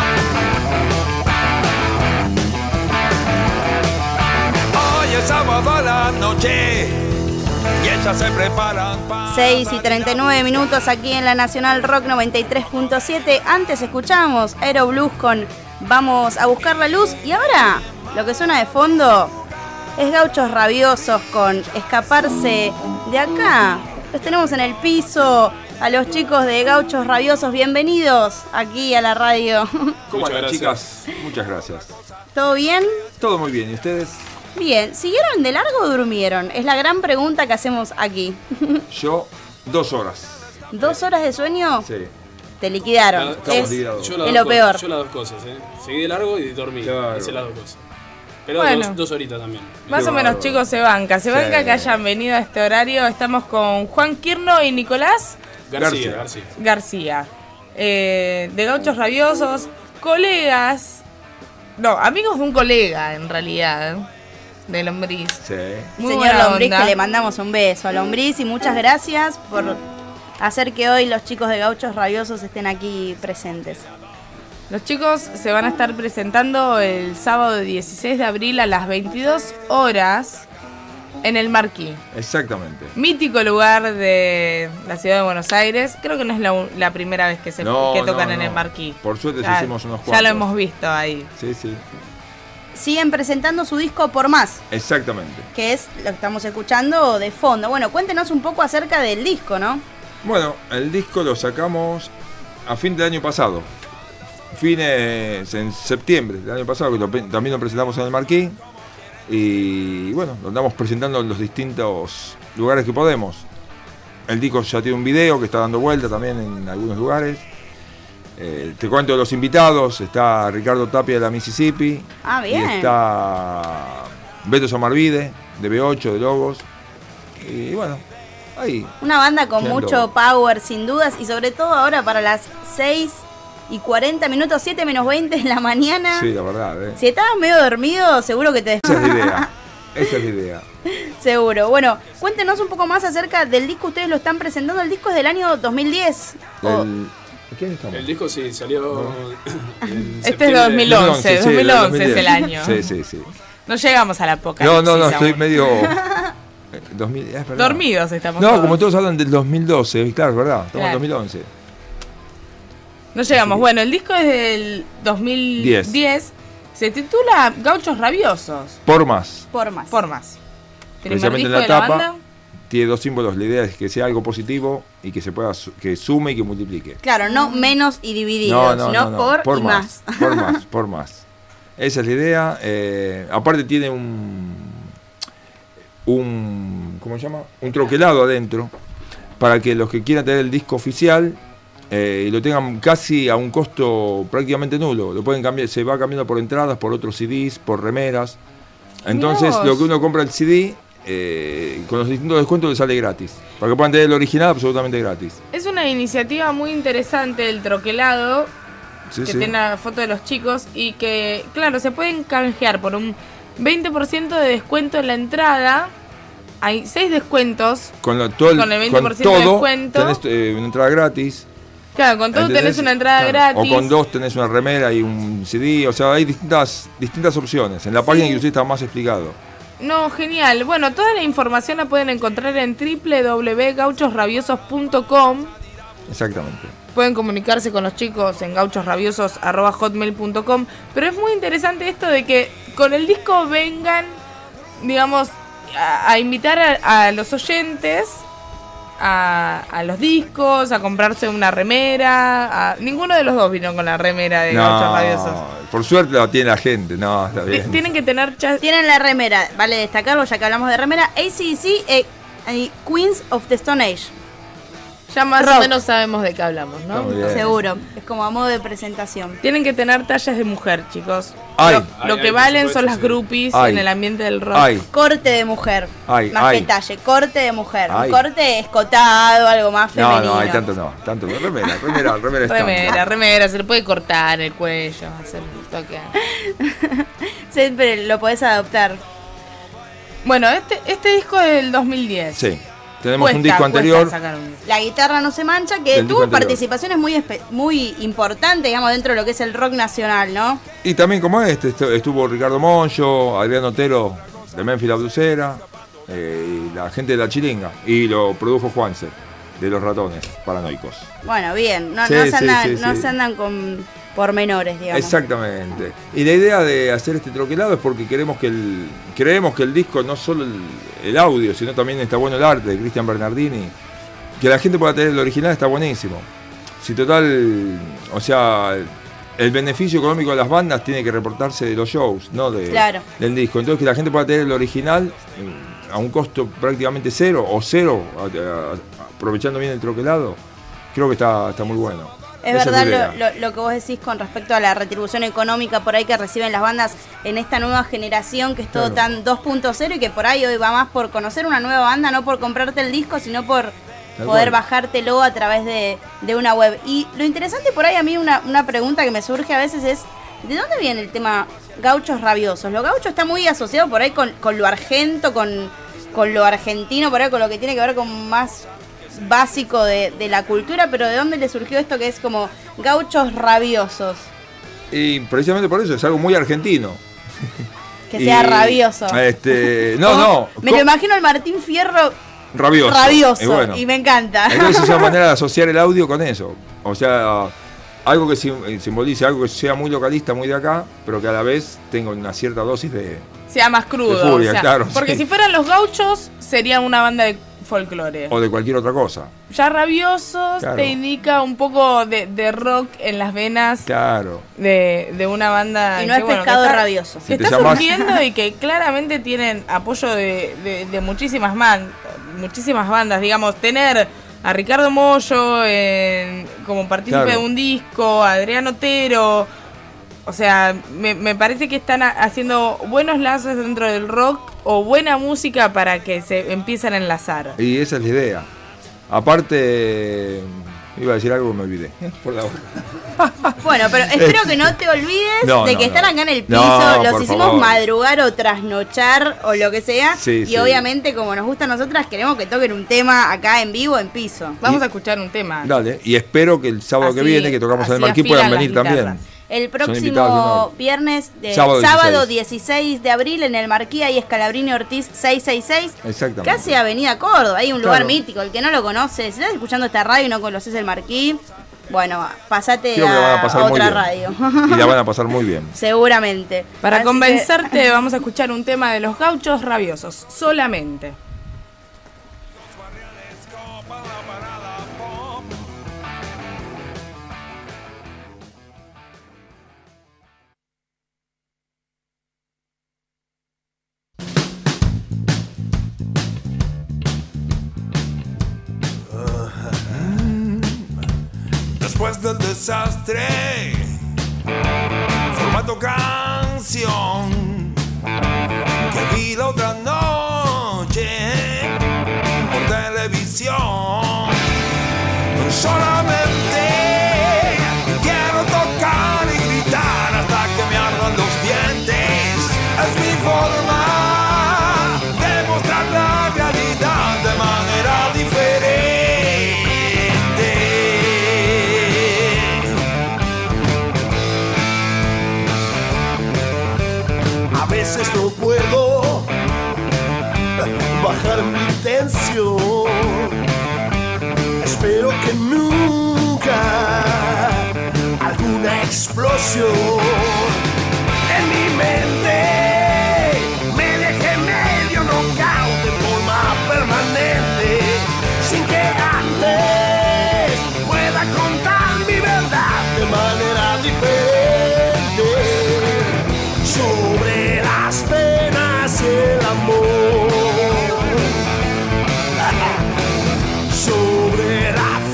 Hoy es sábado a la noche y ellas se preparan para... seis y treinta y nueve minutos aquí en la Nacional Rock noventa y tres punto siete. Antes escuchamos Aero Blues con Vamos a buscar la luz. Y ahora lo que suena de fondo es Gauchos Rabiosos con Escaparse de acá. Los tenemos en el piso a los chicos de Gauchos Rabiosos. Bienvenidos aquí a la radio. ¿Cómo están, chicas? Muchas gracias. ¿Todo bien? Todo muy bien. ¿Y ustedes? Bien. ¿Siguieron de largo o durmieron? Es la gran pregunta que hacemos aquí. Yo, dos horas. ¿Dos horas de sueño? Sí. Te liquidaron. Estamos es liquidados. es lo peor. Yo las dos cosas, ¿eh? Seguí de largo y dormí. Claro. Hice las dos cosas. Pero Bueno. dos, dos horitas también. Más Qué o menos, bárbaro. chicos, se banca. Se Sí. banca que hayan venido a este horario. Estamos con Juan Quirno y Nicolás García, García. García. García. Eh, de Gauchos Rabiosos. Colegas. No, amigos de un colega, en realidad. De Lombriz. Sí. Muy Señor buena Lombriz, onda. que le mandamos un beso a Lombriz y muchas gracias por hacer que hoy los chicos de Gauchos Rabiosos estén aquí presentes. Los chicos se van a estar presentando el sábado dieciséis de abril a las veintidós horas en el Marquí. Exactamente. Mítico lugar de la ciudad de Buenos Aires. Creo que no es la, u- la primera vez que, se, No, que tocan no, en no. el Marquí. Por suerte Ya- hicimos unos Ya cuantos. lo hemos visto ahí. Sí, sí. Siguen presentando su disco Por Más, Exactamente. que es lo que estamos escuchando de fondo. Bueno, cuéntenos un poco acerca del disco, ¿no? Bueno, el disco lo sacamos a fin del año pasado. Fines en septiembre del año pasado, que lo pe- también lo presentamos en el Marquí. Y bueno, lo andamos presentando en los distintos lugares que podemos. El disco ya tiene un video que está dando vuelta también en algunos lugares. Eh, te cuento de los invitados, está Ricardo Tapia de la Mississippi. Ah, bien. Y está Beto Samarvide, de B ocho, de Logos. Y bueno, ahí. Una banda con Ando. mucho power, sin dudas, y sobre todo ahora para las seis y cuarenta minutos, siete menos veinte de la mañana. Sí, la verdad, ¿eh? Si estabas medio dormido, seguro que te... Esa es la idea. Esa es la idea. Seguro. Bueno, cuéntenos un poco más acerca del disco. Ustedes lo están presentando. El disco es del año dos mil diez. O- El- ¿Qué año estamos? El disco sí salió en Este es septiembre. dos mil once, sí, dos mil once dos mil diez. es el año. Sí, sí, sí. No llegamos a la época. No, no, no, estoy medio... eh, dos mil, es verdad. Dormidos estamos No, todos. como todos hablan del dos mil doce, claro, ¿verdad? Estamos en Claro. dos mil once. No llegamos. Bueno, el disco es del dos mil diez. Se titula Gauchos Rabiosos. Por más. Por más. Por más. Primer Precisamente disco en la de la tapa banda. tiene dos símbolos. La idea es que sea algo positivo y que se pueda su- que sume y que multiplique. Claro, no menos y dividido, No, no, sino no, no. por, por y más, más. por más, por más. Esa es la idea. Eh, aparte tiene un, un, ¿cómo se llama? Un troquelado adentro para que los que quieran tener el disco oficial eh, lo tengan casi a un costo prácticamente nulo. Lo pueden cambiar, se va cambiando por entradas, por otros C Ds, por remeras. Entonces vos. lo que uno compra el C D eh, con los distintos descuentos le sale gratis. Para que puedan tener el original absolutamente gratis. Es una iniciativa muy interesante el troquelado, Sí, que sí. tiene la foto de los chicos y que, claro, se pueden canjear por un veinte por ciento de descuento en la entrada. Hay seis descuentos. Con, lo- todo el, Con el veinte por ciento con de todo descuento. tenés eh, una entrada gratis. Claro, con todo ¿entendés? tenés una entrada Claro. gratis. O con dos tenés una remera y un C D. O sea, hay distintas distintas opciones. En la página inclusive está más explicado. No, genial. Bueno, toda la información la pueden encontrar en w w w punto gauchos rabiosos punto com. Exactamente. Pueden comunicarse con los chicos en gauchos rabiosos arroba hotmail punto com. Pero es muy interesante esto de que con el disco vengan, digamos, a, a invitar a, a los oyentes a, a los discos, a comprarse una remera. A, ninguno de los dos vino con la remera de Gauchos Rabiosos. Por suerte la tiene la gente. No, está T- bien. Tienen que tener chas- Tienen la remera, vale destacarlo ya que hablamos de remera, A C D C eh, y Queens of the Stone Age. Ya más Rock. o menos sabemos de qué hablamos, ¿no? Está muy bien. Seguro. Es como a modo de presentación. Tienen que tener tallas de mujer, chicos. Ay. Lo, lo Ay, que ay, valen por son supuesto, las sí. groupies Ay. en el ambiente del rock. Ay, Corte de mujer. Ay, más ay. que talle. Corte de mujer. Ay. Un corte escotado, algo más no, femenino. no, hay tanto no, tanto no. Remera, remera, remera estándar. Remera, remera, se le puede cortar el cuello, hacer un toque. Siempre lo podés adoptar. Bueno, este, este disco es del dos mil diez. Sí, tenemos un Cuesta, disco cuesta anterior. sacar un- La guitarra no se mancha, que Del disco tuvo anterior. participaciones muy espe- muy importantes, digamos, dentro de lo que es el rock nacional, ¿no? Y también como este, estu- estuvo Ricardo Moncho, Adriano Otero de Memphis La Blusera, eh, y la gente de La Chiringa. Y lo produjo Juanse, de Los Ratones Paranoicos. Bueno, bien, no, Sí, no, se, sí, andan, sí, no sí. se andan con pormenores, digamos. Exactamente. Y la idea de hacer este troquelado es porque queremos que el, creemos que el disco, no solo el, el audio, sino también está bueno el arte de Cristian Bernardini. Que la gente pueda tener el original está buenísimo. Si total, o sea, el beneficio económico de las bandas tiene que reportarse de los shows, no de, Claro. del disco. Entonces que la gente pueda tener el original eh, a un costo prácticamente cero o cero, a- a- aprovechando bien el troquelado, creo que está, está muy bueno. Es Esa verdad la idea. lo, lo- lo que vos decís con respecto a la retribución económica por ahí que reciben las bandas en esta nueva generación que es todo Claro. tan dos punto cero y que por ahí hoy va más por conocer una nueva banda, no por comprarte el disco, sino por Tal poder cual. bajártelo a través de, de una web. Y lo interesante por ahí a mí una, una pregunta que me surge a veces es, ¿de dónde viene el tema gauchos rabiosos? Lo gaucho está muy asociado por ahí con, con lo argento, con, con lo argentino, por ahí con lo que tiene que ver con más básico de, de la cultura, pero ¿de dónde le surgió esto que es como gauchos rabiosos? Y precisamente por eso es algo muy argentino. Que Y, sea rabioso. Este, no, Como- no. Me co- lo imagino al Martín Fierro rabioso. rabioso Y bueno, y me encanta. entonces es una manera de asociar el audio con eso. O sea, algo que sim- simbolice, algo que sea muy localista, muy de acá, pero que a la vez tenga una cierta dosis de... Sea más crudo. De furia, o sea, claro, porque sí. si fueran los gauchos, sería una banda de folclore. o de cualquier otra cosa. Ya rabiosos Claro. te indica un poco de, de rock en las venas Claro. de, de una banda Y no que, es bueno, pescado que está, rabioso. que Si te está llamas- surgiendo y que claramente tienen apoyo de, de- de muchísimas man, muchísimas bandas, digamos, tener a Ricardo Mollo en- como partícipe Claro. de un disco, a Adriano Otero, o sea, me, me parece que están a- haciendo buenos lazos dentro del rock o buena música para que se empiecen a enlazar. Y esa es la idea. Aparte, iba a decir algo y me olvidé. Por la hora. Bueno, pero espero que no te olvides No, de no, que no. están acá en el piso, No, los por hicimos favor. madrugar o trasnochar o lo que sea. Sí, y sí. obviamente, como nos gusta a nosotras, queremos que toquen un tema acá en vivo, en piso. Vamos Y- a escuchar un tema. Dale, y espero que el sábado que Así- viene, que tocamos en el así Marquí, afinan puedan las venir guitarras. también. El Son invitados de próximo honor. viernes, de, Sábado sábado, dieciséis. dieciséis de abril, en el Marquí, ahí Escalabrini Ortiz seiscientos sesenta y seis. Exactamente. Casi Avenida Córdoba, hay un lugar Claro. mítico. El que no lo conoce, si estás escuchando esta radio y no conoces el Marquí, bueno, pasate Creo que la van a a, pasar a muy otra bien. radio. Y la van a pasar muy bien. Seguramente. Para Así convencerte vamos a escuchar un tema de los gauchos rabiosos, solamente. Después del desastre, formato canción que vi la otra noche por televisión. Solamente quiero tocar y gritar hasta que me ardan los dientes. Es mi forma de mostrar la realidad de manera diferente. A veces no puedo bajar mi tensión. Espero que nunca alguna explosión en mi mente me deje medio knockout de forma permanente, sin que antes pueda contar mi verdad de manera diferente sobre las penas y el amor, sobre la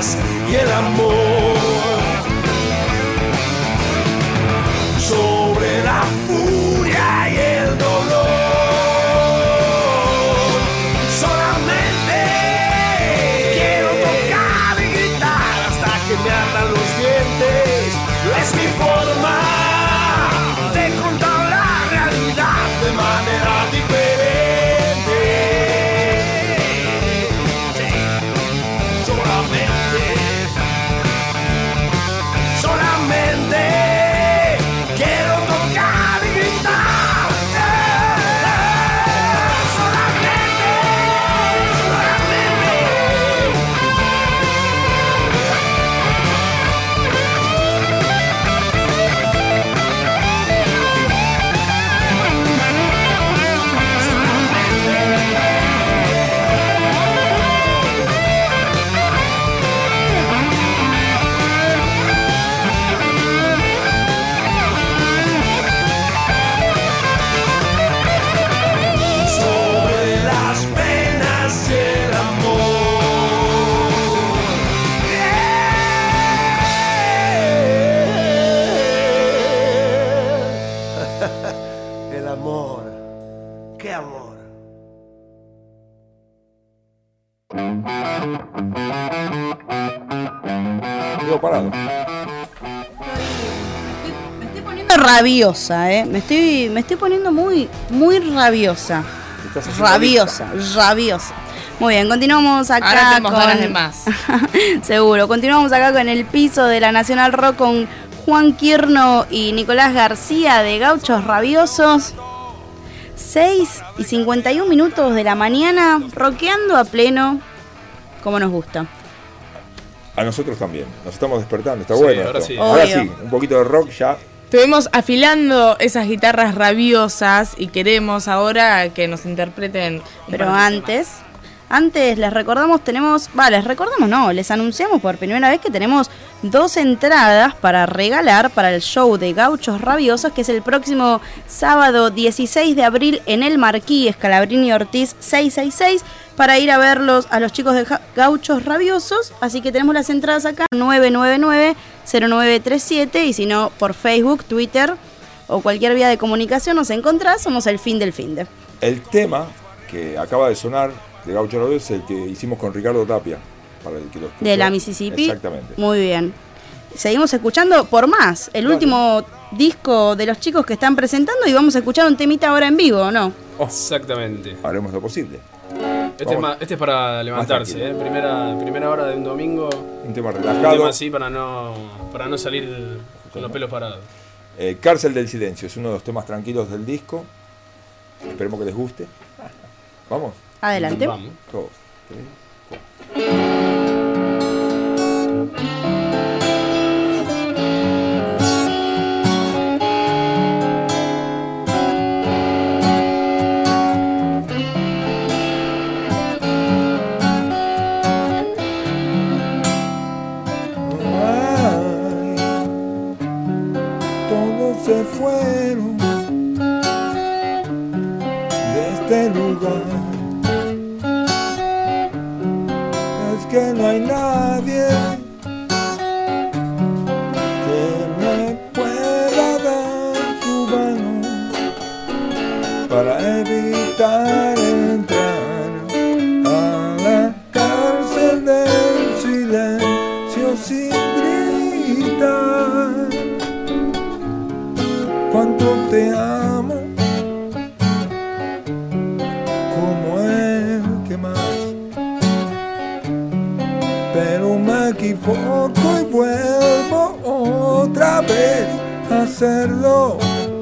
penas y el amor. Sobre la furia y el dolor. Solamente quiero tocar y gritar hasta que me ardan los dientes. Es mi forma de contar la realidad de manera diferente. Sí. Solamente, solamente quiero tocar y gritar. Solamente, solamente. Sobre las penas y el amor. El amor. ¿Qué amor? Quedo parado. Me estoy poniendo rabiosa, ¿eh? Me estoy, me estoy poniendo muy, muy rabiosa. Estás haciendo Rabiosa, rabiosa. Muy bien, continuamos acá Ahora tenemos con... ganas de más. Seguro, continuamos acá con el piso de la Nacional Rock con Juan Quirno y Nicolás García de Gauchos Rabiosos. seis y cincuenta y un minutos de la mañana, rockeando a pleno, como nos gusta. A nosotros también. Nos estamos despertando. Está Sí, bueno. ahora esto. sí. Ahora Obvio. sí. Un poquito de rock ya. Estuvimos afilando esas guitarras rabiosas y queremos ahora que nos interpreten. un Pero par de antes, antes les recordamos, tenemos, va, les recordamos no, les anunciamos por primera vez que tenemos dos entradas para regalar para el show de Gauchos Rabiosos, que es el próximo sábado dieciséis de abril en el Marquí, Scalabrini Ortiz seiscientos sesenta y seis, para ir a verlos a los chicos de Ja- Gauchos Rabiosos. Así que tenemos las entradas acá, nueve nueve nueve, cero nueve tres siete, y si no, por Facebook, Twitter o cualquier vía de comunicación nos encontrás, somos el fin del fin de. El tema que acaba de sonar de Gaucho Rabioso es el que hicimos con Ricardo Tapia. Para el que lo escuchó. De la Mississippi. Exactamente. Muy bien. Seguimos escuchando por más, el último disco de los chicos que están presentando, y vamos a escuchar un temita ahora en vivo, ¿o no? Exactamente. Haremos lo posible. Este es, Vamos. ma- este es para levantarse, tranquilo. ¿eh? Primera, primera hora de un domingo. Un tema Un relajado. tema así para no, para no salir con los pelos parados. Eh, Cárcel del Silencio es uno de los temas tranquilos del disco. Esperemos que les guste. Vamos. Adelante. Vamos. Dos, tres. Ay, todos se fueron de este lugar. Es que no hay nadie que me pueda dar su mano para evitar entrar a la cárcel del silencio sin gritar. Cuánto te amo, como el que más, pero me equivoco y vuelvo otra vez a hacerlo.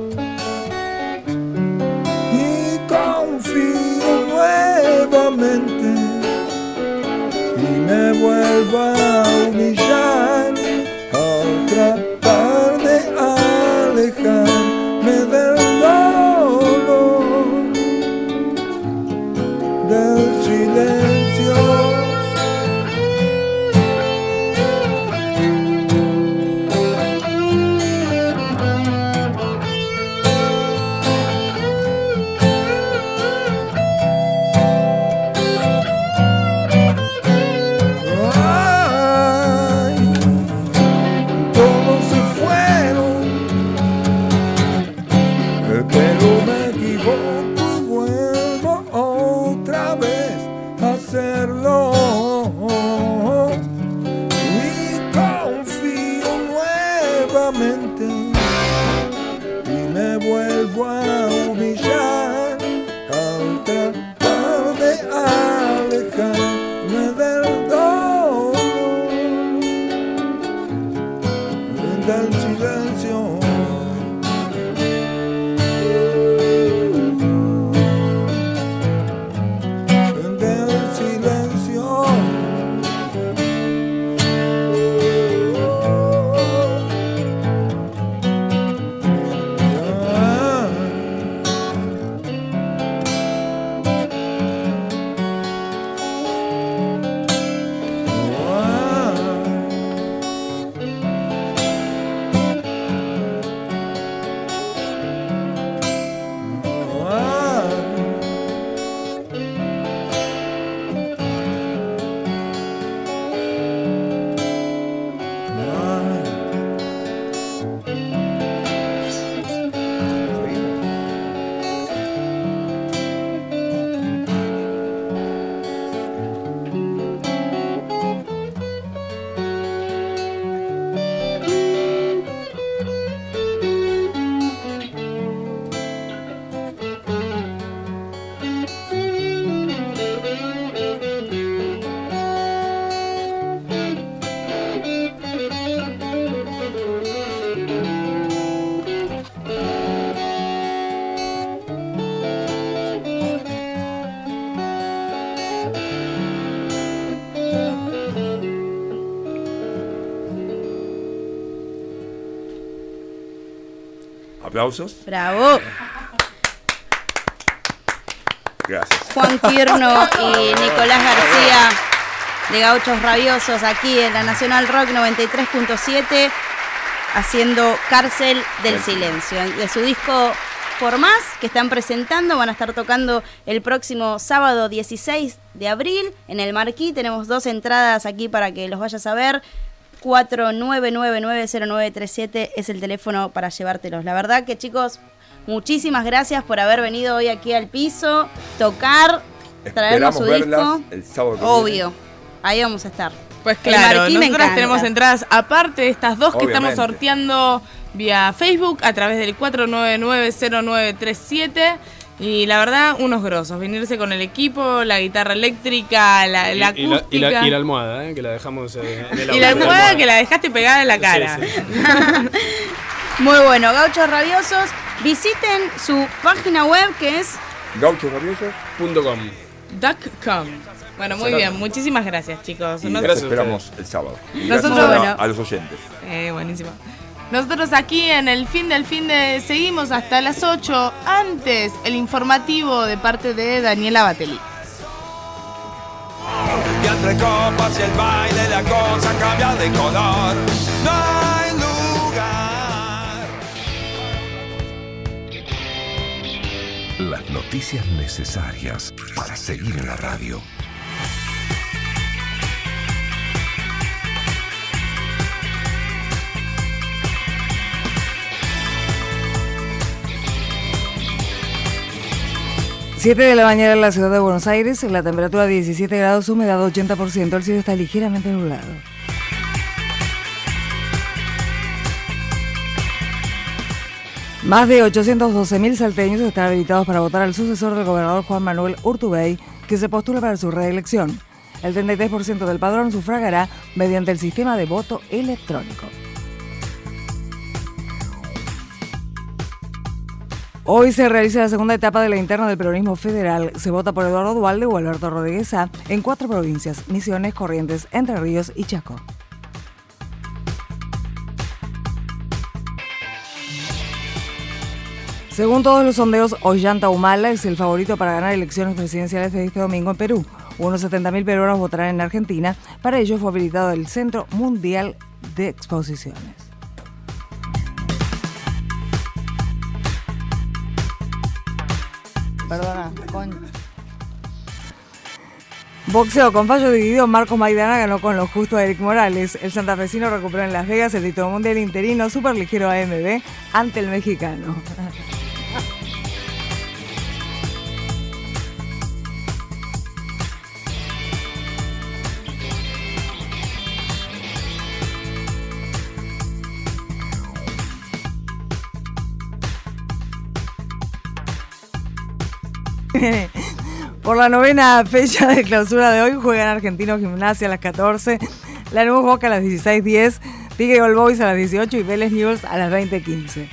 Y confío nuevamente y me vuelvo a humillar al tratar de alejarme del dolor, del silencio. Aplausos. Bravo. Gracias. Juan Quirno y Nicolás García de Gauchos Rabiosos aquí en la Nacional Rock noventa y tres punto siete haciendo Cárcel del Silencio. De su disco Por Más, que están presentando, van a estar tocando el próximo sábado dieciséis de abril en el Marquí. Tenemos dos entradas aquí para que los vayas a ver. cuatro nueve nueve nueve cero nueve tres siete es el teléfono para llevártelos. La verdad que, chicos, muchísimas gracias por haber venido hoy aquí al piso, tocar, traernos su disco. El sábado que Obvio, viene. Ahí vamos a estar. Pues claro, Marquí nosotros tenemos entradas aparte de estas dos que Obviamente. estamos sorteando vía Facebook a través del cuatro nueve nueve cero nueve tres siete. Y la verdad, unos grosos. Venirse con el equipo, la guitarra eléctrica, la, la Y, y la, acústica. y, la, y la almohada, ¿eh? Que la dejamos eh, en el auto. Y la almohada que la dejaste pegada en la cara. Sí, sí. Muy bueno, Gauchos Rabiosos. Visiten su página web que es Gauchos Rabiosos punto com. Duck.com. Bueno, muy bien. Muchísimas gracias, chicos. Y Nos- los esperamos el sábado. Y Nosotros, gracias a- bueno. a los oyentes. Eh, buenísimo. Nosotros aquí en el fin del fin de seguimos hasta las ocho. Antes, el informativo de parte de Daniela Batelli. Y entre copas y el baile la cosa cambia de color. No hay lugar. Las noticias necesarias para seguir en la radio. siete de la mañana en la ciudad de Buenos Aires, la temperatura diecisiete grados, humedad ochenta por ciento, el cielo está ligeramente nublado. Más de ochocientos doce mil salteños están habilitados para votar al sucesor del gobernador Juan Manuel Urtubey, que se postula para su reelección. El treinta y tres por ciento del padrón sufragará mediante el sistema de voto electrónico. Hoy se realiza la segunda etapa de la interna del peronismo federal. Se vota por Eduardo Duhalde o Alberto Rodríguez Sá en cuatro provincias: Misiones, Corrientes, Entre Ríos y Chaco. Según todos los sondeos, Ollanta Humala es el favorito para ganar elecciones presidenciales de este domingo en Perú. Unos setenta mil peruanos votarán en Argentina. Para ello fue habilitado el Centro Mundial de Exposiciones. Perdona, coño. Boxeo con fallo dividido, Marcos Maidana ganó con lo justo a Eric Morales. El santafesino recuperó en Las Vegas el título mundial interino superligero A M B ante el mexicano. Por la novena fecha de clausura de hoy juegan Argentinos Gimnasia a las catorce, Lanús Boca a las dieciséis diez, Tigre All Boys a las dieciocho y Vélez Newell's a las veinte quince.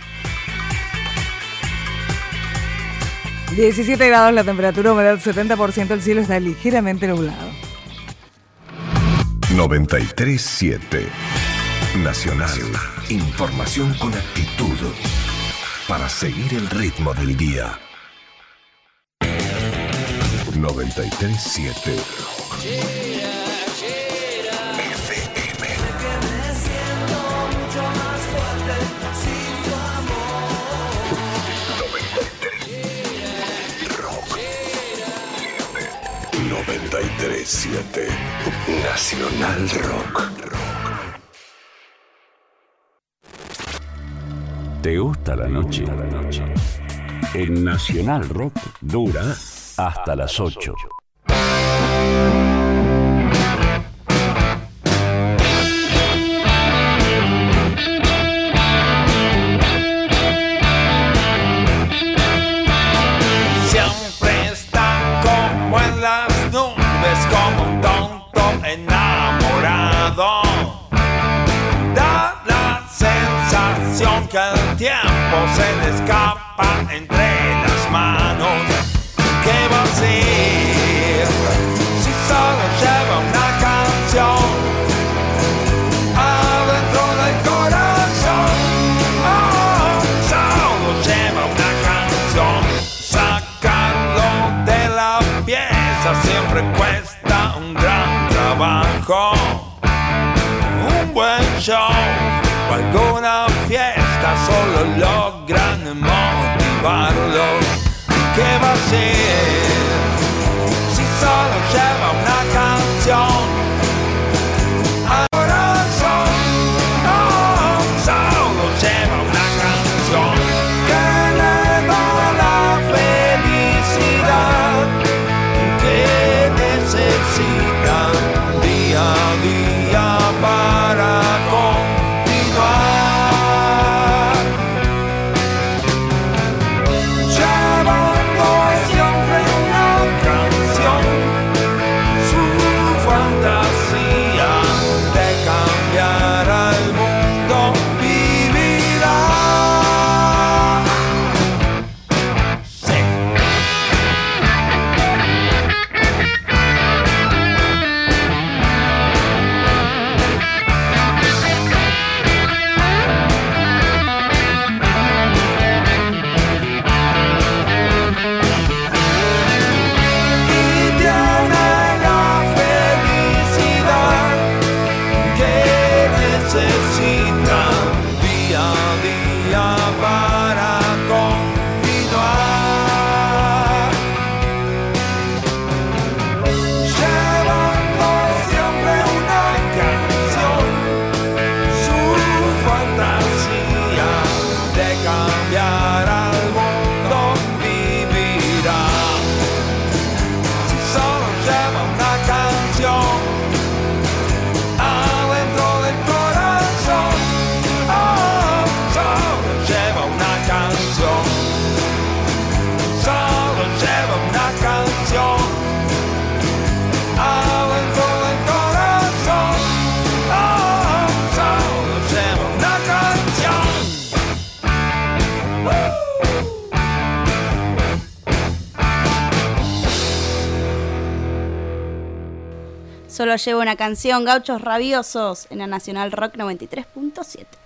diecisiete grados la temperatura, humedad setenta por ciento, el cielo está ligeramente nublado. noventa y tres siete Nacional. Información con actitud para seguir el ritmo del día. noventa y tres siete F M. Rock. noventa y tres siete Nacional Rock. ¿Te gusta la noche? En Nacional Rock dura hasta las ocho. Siempre está como en las nubes, como un tonto enamorado. Da la sensación que el tiempo se le escapa entre las manos. ¿Qué va a ser si solo lleva una canción adentro del corazón? Oh, pieza siempre cuesta un gran trabajo. Un buen show o alguna fiesta solo logran motivarlos. ¿Qué va a ser si solo lleva una canción? Al corazón, no, solo lleva una canción que le da la felicidad que necesita día a día para continuar. Llevando siempre una canción, su fantasía de cambiar al mundo vivirá. Sí. Y tiene la felicidad que necesita día a día para continuar. Llevando siempre una canción, su fantasía de cambiar al mundo vivirá. Si solo lleva una canción adentro del corazón, oh, solo lleva una canción, solo lleva una canción adentro del corazón, oh, solo lleva una canción. Solo llevo una canción, Gauchos Rabiosos, en la Nacional Rock noventa y tres punto siete.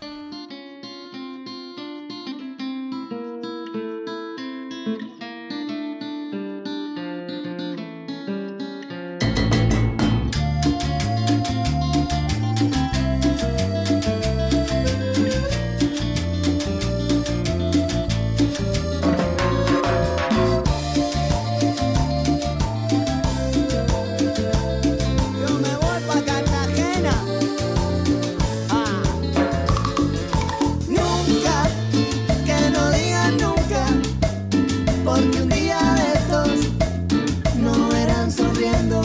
Yo me voy pa' Cartagena. Ah. Nunca, que no digan nunca, porque un día de estos no verán sonriendo.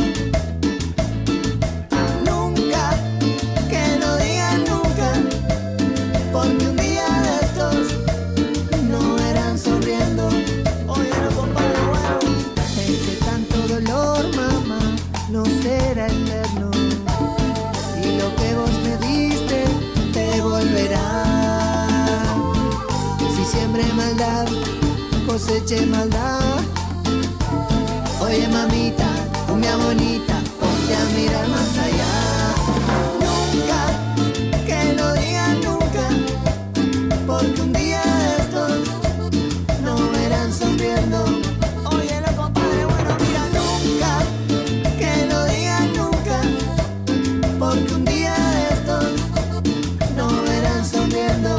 Nunca, que no digan nunca, porque un día de estos no verán sonriendo. Oye, no, compadre, bueno, este tanto dolor, mamá, no será eterno. Y lo que vos me diste te volverá. Si siembre maldad, coseche maldad. Oye, mamita, cumbia bonita, ponte a mirar más allá. Nunca, que no digan nunca, porque un día de estos no verán sonriendo. Oye, no, compadre, bueno, mira, nunca, que no digan nunca, porque un día de estos no verán sonriendo.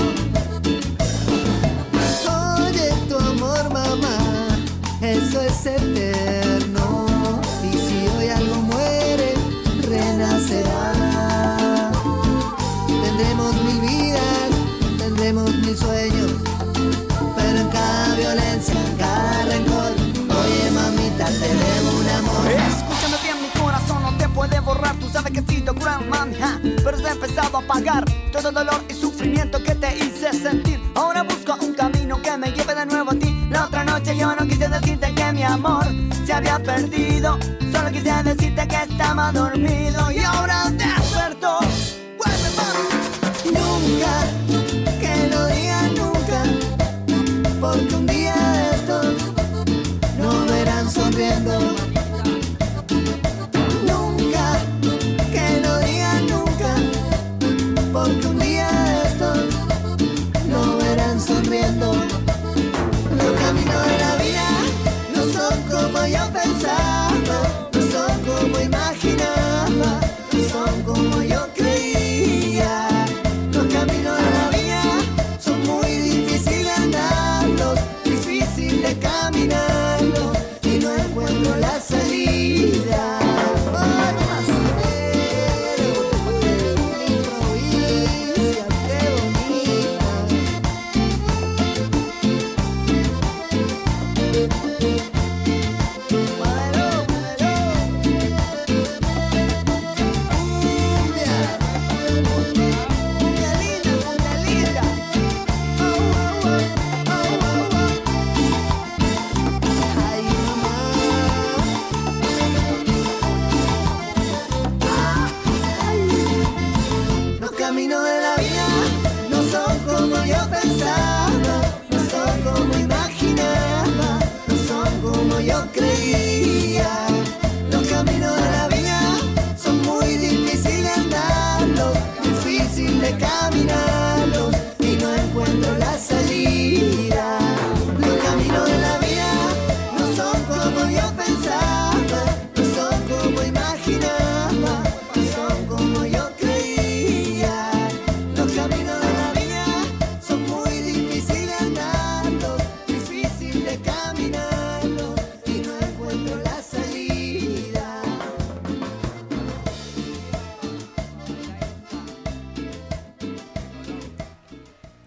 Oye, tu amor, mamá, eso es eterno. Y si hoy algo muere, renacerá. Tendremos mil vidas, tendremos mil sueños, pero en cada violencia, en cada rencor, oye, mamita, te debo un amor. Escúchame bien, mi corazón no te puede borrar. Tú sabes que sí, te curan, mami, ja, pero se ha empezado a pagar todo el dolor y sufrimiento que te hice sentir. Ahora busco un camino que me lleve de nuevo a ti. La otra noche yo no quise decirte que mi amor se había perdido, solo quise decirte que estaba dormido y ahora despertó. Vuelve, mami. Nunca, que no digan nunca, porque un día de estos no verán sonriendo. Nunca, que no digan nunca, porque un día de estos no verán sonriendo. Los caminos de la vida no son como yo pensaba.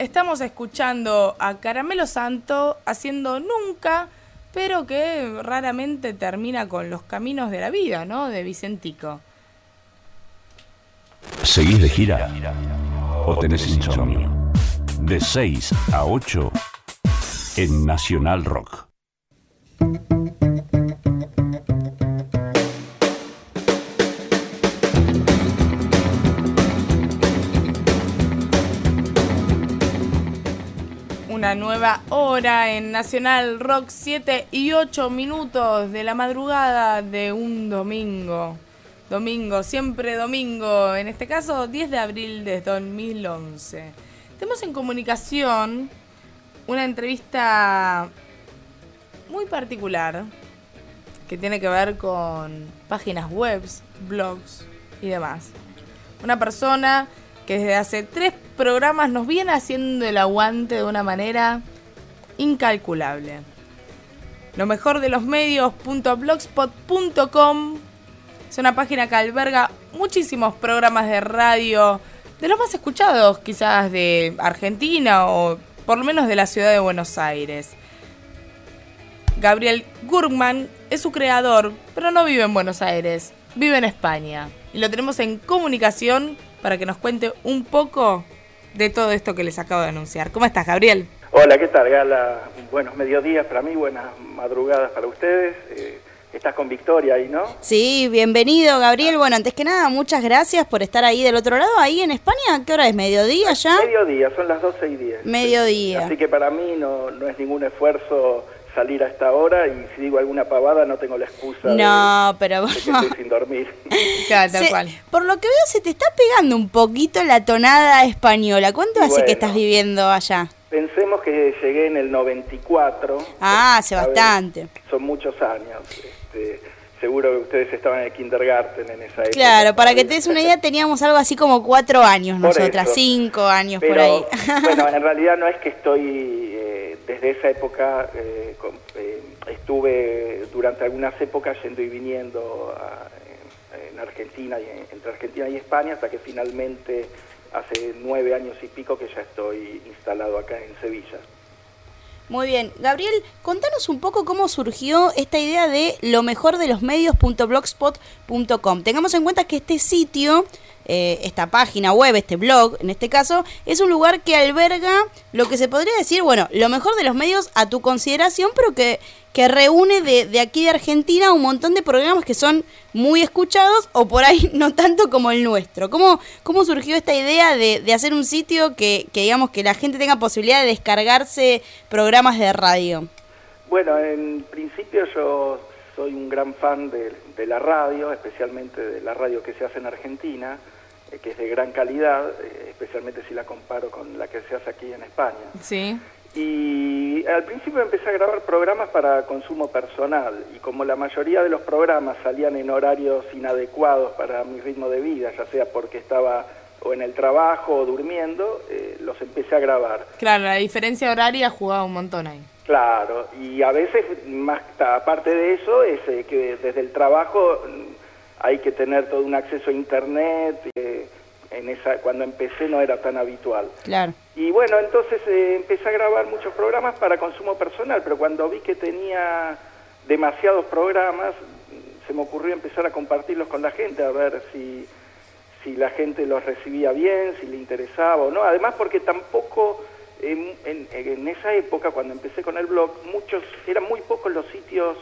estamos escuchando a Caramelo Santo haciendo Nunca, pero que raramente termina con Los Caminos de la Vida, ¿no? De Vicentico. ¿Seguís de gira o tenés insomnio? De seis a ocho en Nacional Rock. Una nueva hora en Nacional Rock, siete y ocho minutos de la madrugada de un domingo. Domingo, siempre domingo, en este caso diez de abril de dos mil once. Tenemos en comunicación una entrevista muy particular que tiene que ver con páginas web, blogs y demás. Una persona que desde hace tres programas nos viene haciendo el aguante de una manera incalculable. Lo mejor de los medios punto blogspot punto com es una página que alberga muchísimos programas de radio, de los más escuchados quizás de Argentina o por lo menos de la ciudad de Buenos Aires. Gabriel Gurman es su creador, pero no vive en Buenos Aires, vive en España. Y lo tenemos en comunicación para que nos cuente un poco de todo esto que les acabo de anunciar. ¿Cómo estás, Gabriel? Hola, ¿qué tal, Gala? Buenos mediodías para mí, buenas madrugadas para ustedes. Eh, estás con Victoria ahí, ¿no? Sí, bienvenido, Gabriel. Bueno, antes que nada, muchas gracias por estar ahí del otro lado. Ahí en España, ¿qué hora es? ¿Mediodía ya? Mediodía, son las doce y diez. Mediodía. Así que para mí no, no es ningún esfuerzo salir a esta hora, y si digo alguna pavada no tengo la excusa no, de, pero... de que estoy sin dormir. Claro, tal se, cual. Por lo que veo se te está pegando un poquito la tonada española. ¿Cuánto Y hace bueno, que estás viviendo allá? Pensemos que llegué en el noventa y cuatro. Ah, hace ¿sabes? Bastante. Son muchos años. Este, seguro que ustedes estaban en el kindergarten en esa época. Claro, para que te des una idea, teníamos algo así como cuatro años Por nosotras, eso. cinco años Pero, por ahí. Bueno, en realidad no es que estoy eh, desde esa época, eh, con, eh, estuve durante algunas épocas yendo y viniendo a, en, en Argentina, y en, entre Argentina y España, hasta que finalmente hace nueve años y pico que ya estoy instalado acá en Sevilla. Muy bien. Gabriel, contanos un poco cómo surgió esta idea de lo mejor de los medios punto blogspot punto com. Tengamos en cuenta que este sitio, eh, esta página web, este blog, en este caso, es un lugar que alberga lo que se podría decir, bueno, lo mejor de los medios a tu consideración, pero que, que reúne de, de aquí de Argentina un montón de programas que son muy escuchados o por ahí no tanto como el nuestro. ¿Cómo, cómo surgió esta idea de, de hacer un sitio que, que digamos que la gente tenga posibilidad de descargarse programas de radio? Bueno, en principio yo soy un gran fan de, de la radio, especialmente de la radio que se hace en Argentina, eh, que es de gran calidad, eh, especialmente si la comparo con la que se hace aquí en España. Sí. Y al principio empecé a grabar programas para consumo personal, y como la mayoría de los programas salían en horarios inadecuados para mi ritmo de vida, ya sea porque estaba o en el trabajo o durmiendo, eh, los empecé a grabar. Claro, la diferencia horaria jugaba un montón ahí. Claro, y a veces, más aparte de eso, es eh, que desde el trabajo hay que tener todo un acceso a internet. Eh, en esa cuando empecé no era tan habitual. Claro. Y bueno, entonces eh, empecé a grabar muchos programas para consumo personal, pero cuando vi que tenía demasiados programas, se me ocurrió empezar a compartirlos con la gente, a ver si, si la gente los recibía bien, si le interesaba o no. Además, porque tampoco... En, en, en esa época, cuando empecé con el blog, muchos eran muy pocos los sitios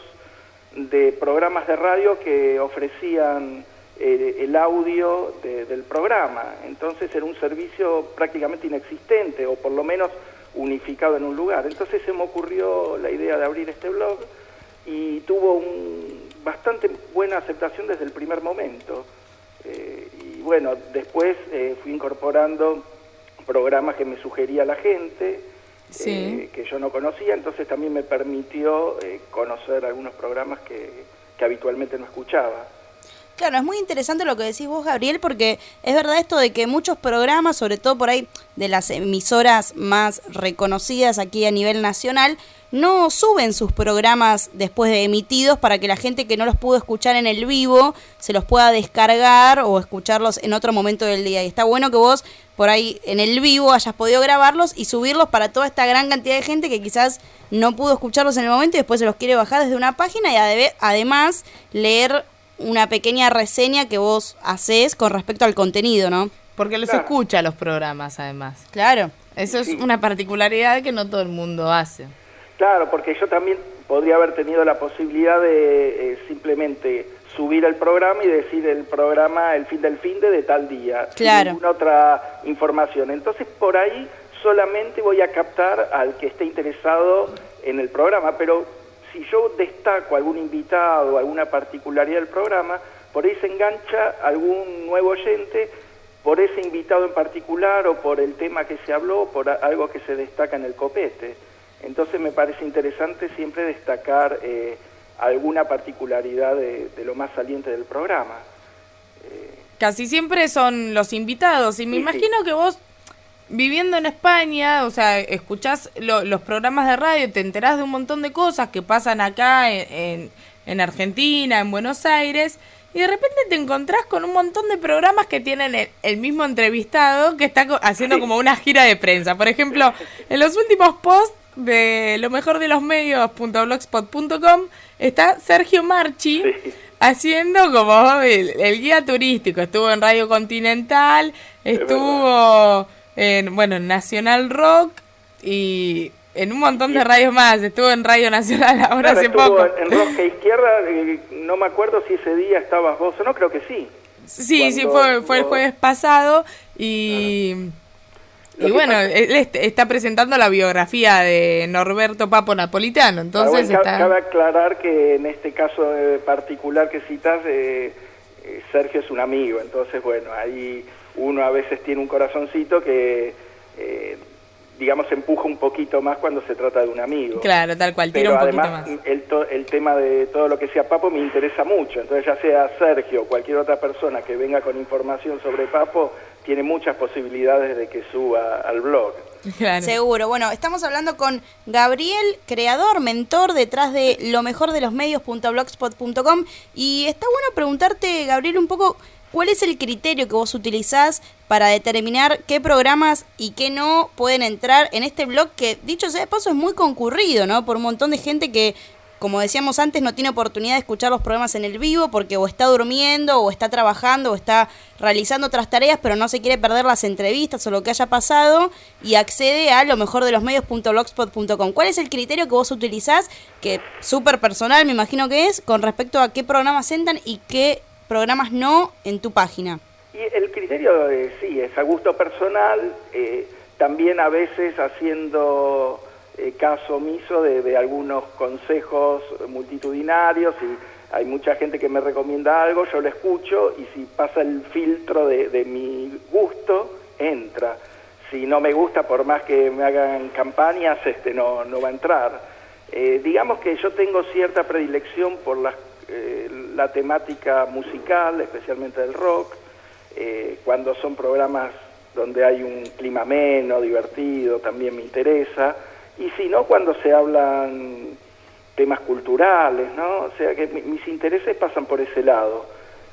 de programas de radio que ofrecían eh, el audio de, del programa. Entonces era un servicio prácticamente inexistente, o por lo menos unificado en un lugar. Entonces se me ocurrió la idea de abrir este blog, y tuvo un, bastante buena aceptación desde el primer momento. Eh, y bueno, después eh, fui incorporando programas que me sugería la gente, sí. eh, que yo no conocía, entonces también me permitió eh, conocer algunos programas que, que habitualmente no escuchaba. Claro, es muy interesante lo que decís vos, Gabriel, porque es verdad esto de que muchos programas, sobre todo por ahí de las emisoras más reconocidas aquí a nivel nacional, no suben sus programas después de emitidos para que la gente que no los pudo escuchar en el vivo se los pueda descargar o escucharlos en otro momento del día. Y está bueno que vos por ahí en el vivo hayas podido grabarlos y subirlos para toda esta gran cantidad de gente que quizás no pudo escucharlos en el momento y después se los quiere bajar desde una página y adeve- además leer una pequeña reseña que vos hacés con respecto al contenido, ¿no? Porque los Claro. escucha los programas, además. Claro. Eso es Sí. una particularidad que no todo el mundo hace. Claro, porque yo también podría haber tenido la posibilidad de eh, simplemente subir el programa y decir el programa, el fin del fin de, de tal día, Claro. sin ninguna otra información. Entonces, por ahí solamente voy a captar al que esté interesado en el programa, pero si yo destaco algún invitado, alguna particularidad del programa, por ahí se engancha algún nuevo oyente por ese invitado en particular o por el tema que se habló, por a- algo que se destaca en el copete. Entonces me parece interesante siempre destacar eh, alguna particularidad de, de lo más saliente del programa. Casi siempre son los invitados y me imagino que vos, viviendo en España, o sea, escuchás lo- los programas de radio, te enterás de un montón de cosas que pasan acá en, en, en Argentina, en Buenos Aires, y de repente te encontrás con un montón de programas que tienen el, el mismo entrevistado que está co- haciendo como una gira de prensa. Por ejemplo, en los últimos posts de lo mejor de los medios punto blogspot punto com está Sergio Marchi haciendo como el, el guía turístico. Estuvo en Radio Continental, estuvo en, bueno, en Nacional Rock y en un montón de radios más. Estuvo en Radio Nacional ahora Claro, hace estuvo poco. en, en Rosca Izquierda, eh, no me acuerdo si ese día estabas vos o no, creo que sí. Sí, sí, Cuando- fue, fue el jueves pasado y, Lo y que bueno, pasa- él est- está presentando la biografía de Norberto Papo Napolitano, Ah, entonces bueno, ca- está... cabe aclarar que en este caso eh, particular que citas, eh, eh, Sergio es un amigo, entonces bueno, ahí uno a veces tiene un corazoncito que, eh, digamos, empuja un poquito más cuando se trata de un amigo. Claro, tal cual, tira Pero un poquito además más. el, to- el tema de todo lo que sea Papo me interesa mucho, entonces ya sea Sergio o cualquier otra persona que venga con información sobre Papo, tiene muchas posibilidades de que suba al blog. Seguro. Bueno, estamos hablando con Gabriel, creador, mentor detrás de lo mejor de los medios punto blogspot punto com, y está bueno preguntarte, Gabriel, un poco cuál es el criterio que vos utilizás para determinar qué programas y qué no pueden entrar en este blog que, dicho sea de paso, es muy concurrido, ¿no? Por un montón de gente que, como decíamos antes, no tiene oportunidad de escuchar los programas en el vivo porque o está durmiendo o está trabajando o está realizando otras tareas, pero no se quiere perder las entrevistas o lo que haya pasado y accede a lo mejor de los medios punto blogspot punto com. ¿Cuál es el criterio que vos utilizás, que súper personal me imagino que es, con respecto a qué programas entran y qué programas no en tu página? Y el criterio, eh, sí, es a gusto personal, eh, también a veces haciendo eh, caso omiso de, de algunos consejos multitudinarios, y hay mucha gente que me recomienda algo, yo lo escucho, y si pasa el filtro de, de mi gusto, entra. Si no me gusta, por más que me hagan campañas, este no, no va a entrar. Eh, digamos que yo tengo cierta predilección por las Eh, la temática musical, especialmente del rock, eh, cuando son programas donde hay un clima ameno, divertido, también me interesa, y si no, cuando se hablan temas culturales, ¿no? O sea que mi, mis intereses pasan por ese lado,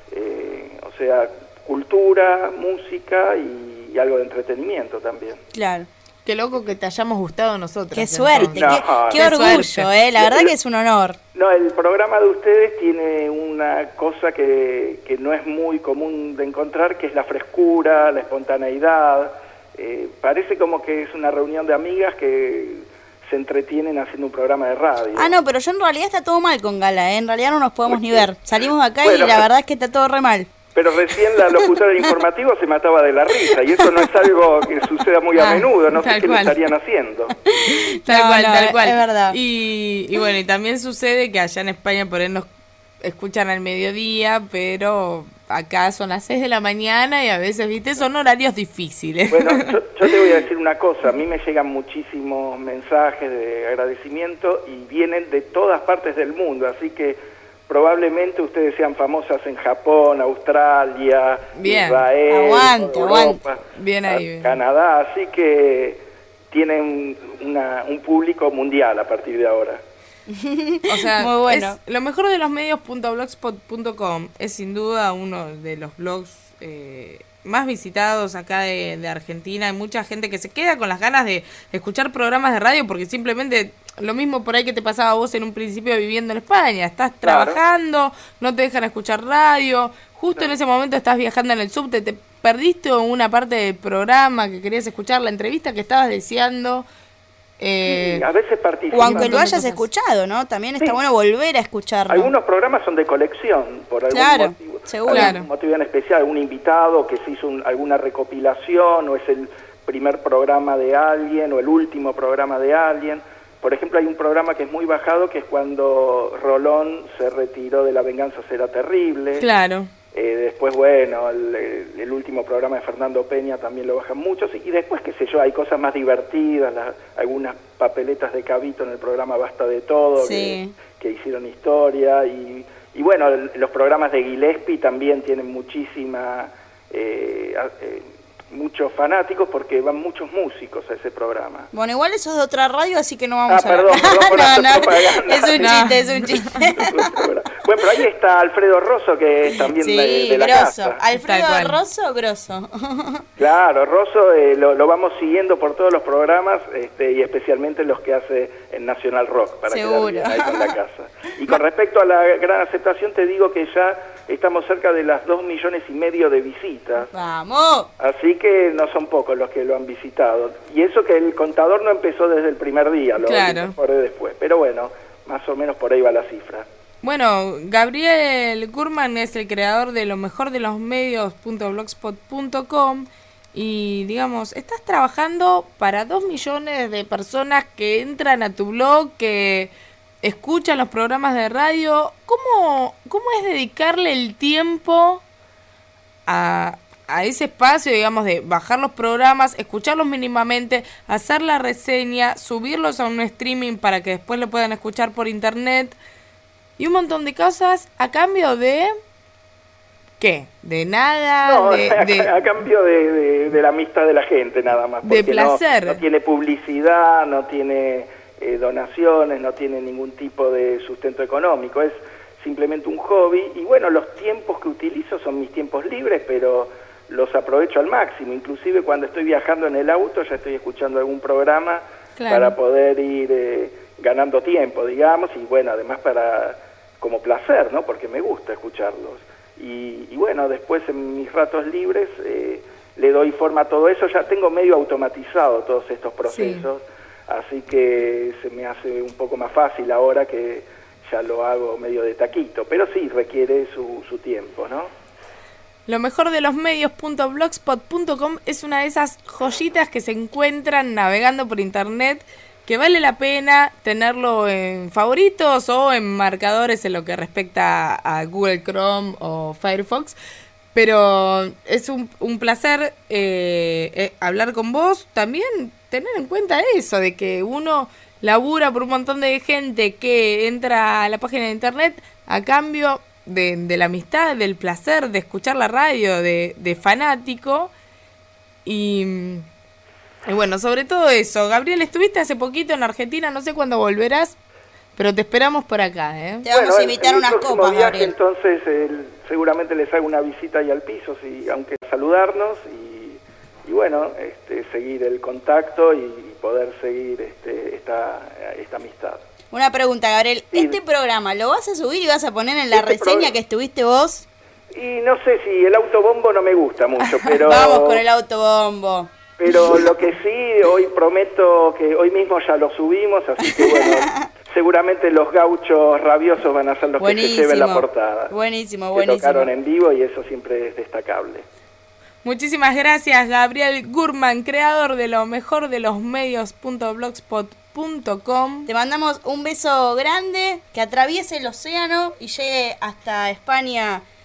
eh, o sea, cultura, música y, y algo de entretenimiento también. Claro. Qué loco que te hayamos gustado nosotros. Qué suerte, No, qué, qué qué orgullo, suerte. eh, la verdad que es un honor. No, el programa de ustedes tiene una cosa que, que no es muy común de encontrar, que es la frescura, la espontaneidad. Eh, parece como que es una reunión de amigas que se entretienen haciendo un programa de radio. Ah, no, pero yo en realidad está todo mal con Gala, ¿eh? En realidad no nos podemos ni ver. Salimos de acá Bueno. y la verdad es que está todo re mal. Pero recién la locutora del informativo se mataba de la risa, y eso no es algo que suceda muy a Ah, menudo, no sé tal qué le cual. estarían haciendo. Tal No, cual, no, tal es- cual. es verdad. Y, y bueno, y también sucede que allá en España por ahí nos escuchan al mediodía, pero acá son las seis de la mañana y a veces, viste, son horarios difíciles. Bueno, yo, yo te voy a decir una cosa, a mí me llegan muchísimos mensajes de agradecimiento y vienen de todas partes del mundo, así que probablemente ustedes sean famosas en Japón, Australia, Bien. Israel, Aguante, Europa, aguante. Bien ahí. bien. Canadá, así que tienen una, un público mundial a partir de ahora. O sea, Muy bueno. es lo mejor de los medios punto blogspot punto com es sin duda uno de los blogs eh, más visitados acá de, de Argentina. Hay mucha gente que se queda con las ganas de escuchar programas de radio porque simplemente lo mismo por ahí que te pasaba a vos en un principio viviendo en España. Estás Claro. trabajando, no te dejan escuchar radio, justo en ese momento estás viajando en el subte, te perdiste una parte del programa que querías escuchar, la entrevista que estabas deseando. Eh, Sí, a veces participan. O aunque lo hayas cosas. escuchado, ¿no? También está Sí. bueno volver a escucharlo. Algunos programas son de colección, por algún Claro, motivo. seguro. Algún Claro. motivo en especial, algún invitado que se hizo un- alguna recopilación, o es el primer programa de alguien, o el último programa de alguien. Por ejemplo, hay un programa que es muy bajado, que es cuando Rolón se retiró de La Venganza Será Terrible. claro. Eh, después, bueno, el, el- el último programa de Fernando Peña también lo bajan muchos. Y después, qué sé yo, hay cosas más divertidas, la- algunas papeletas de Cabito en el programa Basta de Todo, Sí. que, que hicieron historia. Y, y bueno, el- los programas de Gillespie también tienen muchísima... eh, a- eh, muchos fanáticos porque van muchos músicos a ese programa. Bueno, igual eso es de otra radio, así que no vamos Ah, a perdón, perdón por no, hacer no, propaganda. es un No. chiste, es un chiste. Bueno, pero ahí está Alfredo Rosso, que es también Sí, de, de la grosso. casa. Alfredo Tal cual. Rosso, grosso. Claro, Rosso eh, lo, lo vamos siguiendo por todos los programas, este, y especialmente los que hace en Nacional Rock, para Seguro. quedar bien ahí con la casa. Y con respecto a la gran aceptación, te digo que ya estamos cerca de las dos millones y medio de visitas. Vamos. Así que no son pocos los que lo han visitado. Y eso que el contador no empezó desde el primer día, lo Claro. incorporé después. Pero bueno, más o menos por ahí va la cifra. Bueno, Gabriel Gurman es el creador de lo mejor de los medios punto blogspot punto com y digamos, estás trabajando para dos millones de personas que entran a tu blog, que escuchan los programas de radio. ¿Cómo, cómo es dedicarle el tiempo a, a ese espacio, digamos, de bajar los programas, escucharlos mínimamente, hacer la reseña, subirlos a un streaming para que después lo puedan escuchar por internet? Y un montón de cosas a cambio de... ¿Qué? ¿De nada? No, de, a, de- a cambio de, de- de la amistad de la gente nada más. De porque no- placer. No, tiene publicidad, no tiene eh, donaciones, no tiene ningún tipo de sustento económico. Es simplemente un hobby. Y bueno, los tiempos que utilizo son mis tiempos libres, pero los aprovecho al máximo. Inclusive cuando estoy viajando en el auto ya estoy escuchando algún programa Claro. para poder ir eh, ganando tiempo, digamos. Y bueno, además para como placer, ¿no? Porque me gusta escucharlos. Y, y bueno, después en mis ratos libres eh, le doy forma a todo eso. Ya tengo medio automatizado todos estos procesos, así que se me hace un poco más fácil ahora que ya lo hago medio de taquito. Pero sí, requiere su, su tiempo, ¿no? Lo mejor de los medios punto blogspot punto com es una de esas joyitas que se encuentran navegando por internet, que vale la pena tenerlo en favoritos o en marcadores en lo que respecta a Google Chrome o Firefox. Pero es un, un placer eh, eh, hablar con vos. También tener en cuenta eso, de que uno labura por un montón de gente que entra a la página de internet a cambio de, de la amistad, del placer de escuchar la radio, de, de fanático. Y... Y bueno, sobre todo eso. Gabriel, estuviste hace poquito en Argentina, no sé cuándo volverás, pero te esperamos por acá, ¿eh? Te vamos Bueno, a en- invitar en el unas próximo copas, viaje, Gabriel. entonces el- seguramente les hago una visita ahí al piso, sí, aunque saludarnos y, y bueno, este, seguir el contacto y poder seguir este, esta, esta amistad. Una pregunta, Gabriel. Sí. ¿Este programa lo vas a subir y vas a poner en la Este reseña programa- que estuviste vos? Y no sé si el autobombo no me gusta mucho, pero... Vamos con el autobombo. Pero lo que sí, hoy prometo que hoy mismo ya lo subimos, así que bueno, seguramente los gauchos rabiosos van a ser los que se lleven la portada. Buenísimo, Que buenísimo. tocaron en vivo y eso siempre es destacable. Muchísimas gracias, Gabriel Gurman, creador de lo mejor de los medios punto blogspot punto com. Te mandamos un beso grande, que atraviese el océano y llegue hasta España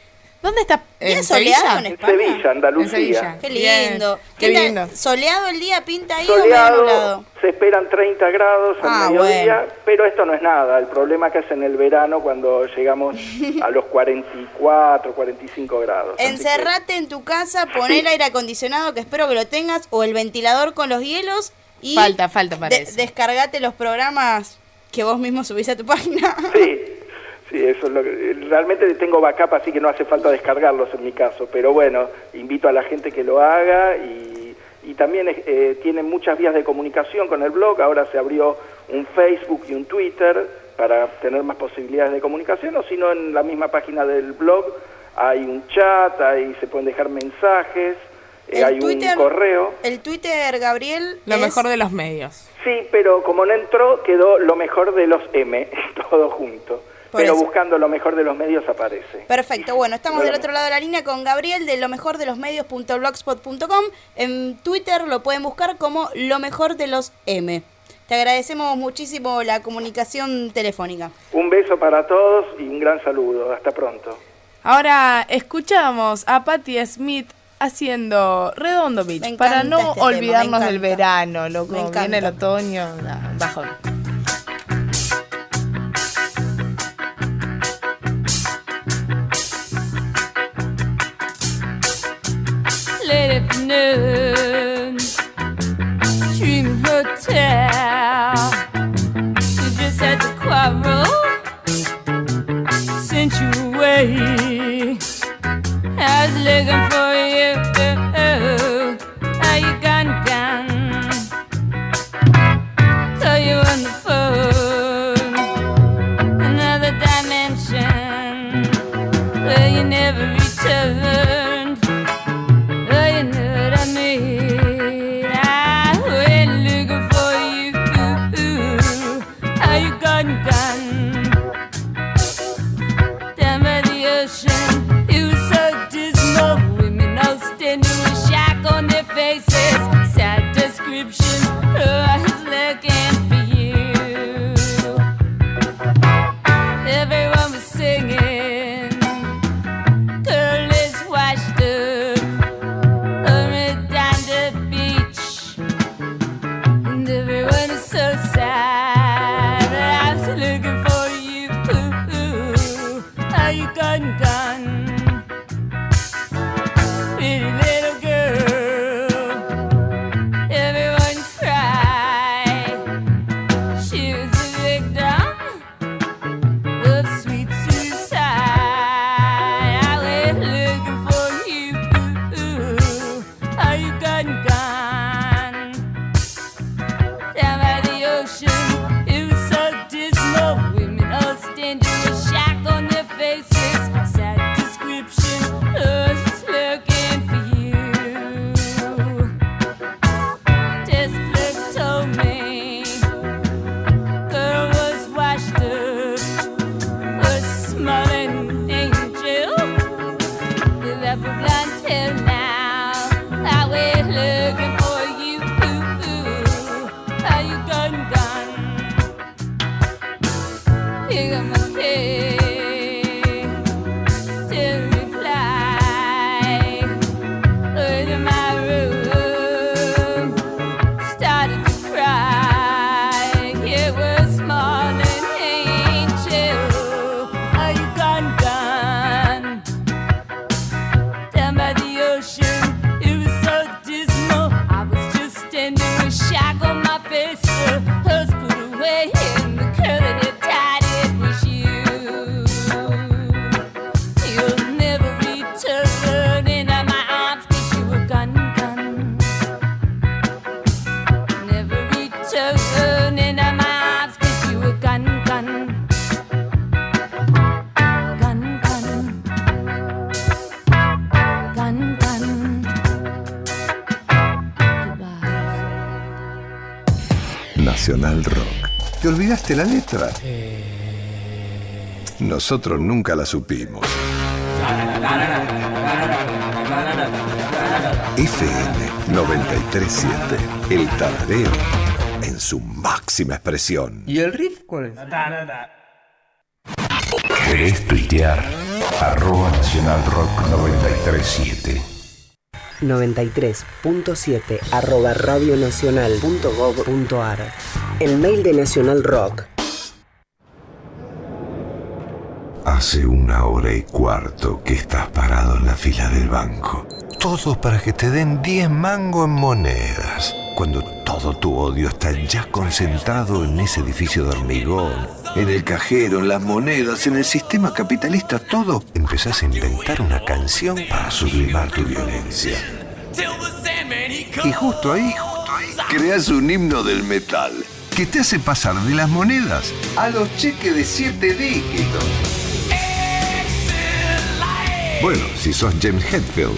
¿Dónde está? ¿Día ¿En soleado Sevilla? en En España? Sevilla, Andalucía. En Sevilla. Qué Bien, lindo. qué ¿Qué tal? lindo. ¿Soleado el día pinta ahí o medio Soleado, nublado? se esperan treinta grados al Ah, mediodía, bueno. pero esto no es nada. El problema que es en el verano cuando llegamos a los cuarenta y cuatro, cuarenta y cinco grados. Así que- Encerrate en tu casa, poné el aire acondicionado, que espero que lo tengas, o el ventilador con los hielos, y Falta, falta para de- eso. descargate los programas que vos mismo subís a tu página. Sí, sí, eso es lo que... Realmente tengo backup, así que no hace falta descargarlos en mi caso. Pero bueno, invito a la gente que lo haga y, y también eh, tienen muchas vías de comunicación con el blog. Ahora se abrió un Facebook y un Twitter para tener más posibilidades de comunicación, o si no, en la misma página del blog hay un chat, ahí se pueden dejar mensajes, eh, El hay Twitter- un correo. El Twitter, Gabriel, Lo es- mejor de los medios. Sí, pero como no entró, quedó lo mejor de los M, todo junto. Por Pero eso. buscando lo mejor de los medios aparece. Perfecto, bueno, estamos Bueno. del otro lado de la línea con Gabriel de lo mejor de los medios punto blogspot punto com. En Twitter lo pueden buscar como lo mejor de los M. Te agradecemos muchísimo la comunicación telefónica. Un beso para todos y un gran saludo. Hasta pronto. Ahora escuchamos a Patti Smith haciendo Redondo Beach Me para encanta no este tema, me olvidarnos del encanta. verano, Me loco. encanta. Viene el otoño, nah, bajón. Late afternoon, Dream Hotel. You just had to quarrel, sent you away. I was looking for you. How you gone, gone? Call you on the phone, another dimension. Well, you never returned. Oh, you know what I mean. I went looking for you. How you gone, gone? Down by the ocean, it was so dismal. Women all standing with shock on their faces. Sad description. Oh, I was looking for you. Everyone was singing. Girl is washed up on a down the beach, and everyone is so sad. I was looking for you. How you gone, gone? Pretty little girl. Everyone cried. She was a victim of sweet suicide. I went looking for you. Are you gone, gone? Down by the ocean, it was so dismal. Women all standing with shock on their faces. Sad description. I was just looking for you. Just look told me, girl was washed up. A smiling angel with that blonde hair now. I went looking for you. Are you gone, gone? Pick up my case to reply. Went to my room, started to cry. It was smiling angel. Are you gone, gone? Down by the ocean, it was so dismal. I was just standing with shock on my face. The hers put away, and the girl that had died, it was you. You'll never return into my arms, 'cause you were gone, gone. Never return into my arms, 'cause you were gone, gone. Gone, gone. Gone, gone. Nacional Rock. ¿Te olvidaste la letra? Nosotros nunca la supimos. F M noventa y tres siete. El tarareo en su máxima expresión. ¿Y el riff cuál es? ¿Querés tuitear? Arroba Nacional Rock noventa y tres punto siete. noventa y tres punto siete arroba radionacional punto gov punto ar. El mail de Nacional Rock. Hace una hora y cuarto que estás parado en la fila del banco. Todo para que te den diez mangos en monedas. Cuando todo tu odio está ya concentrado en ese edificio de hormigón, en el cajero, en las monedas, en el sistema capitalista, todo, empezás a inventar una canción para sublimar tu violencia. Y justo ahí, justo ahí, creas un himno del metal que te hace pasar de las monedas a los cheques de siete dígitos. Bueno, si sos James Hetfield.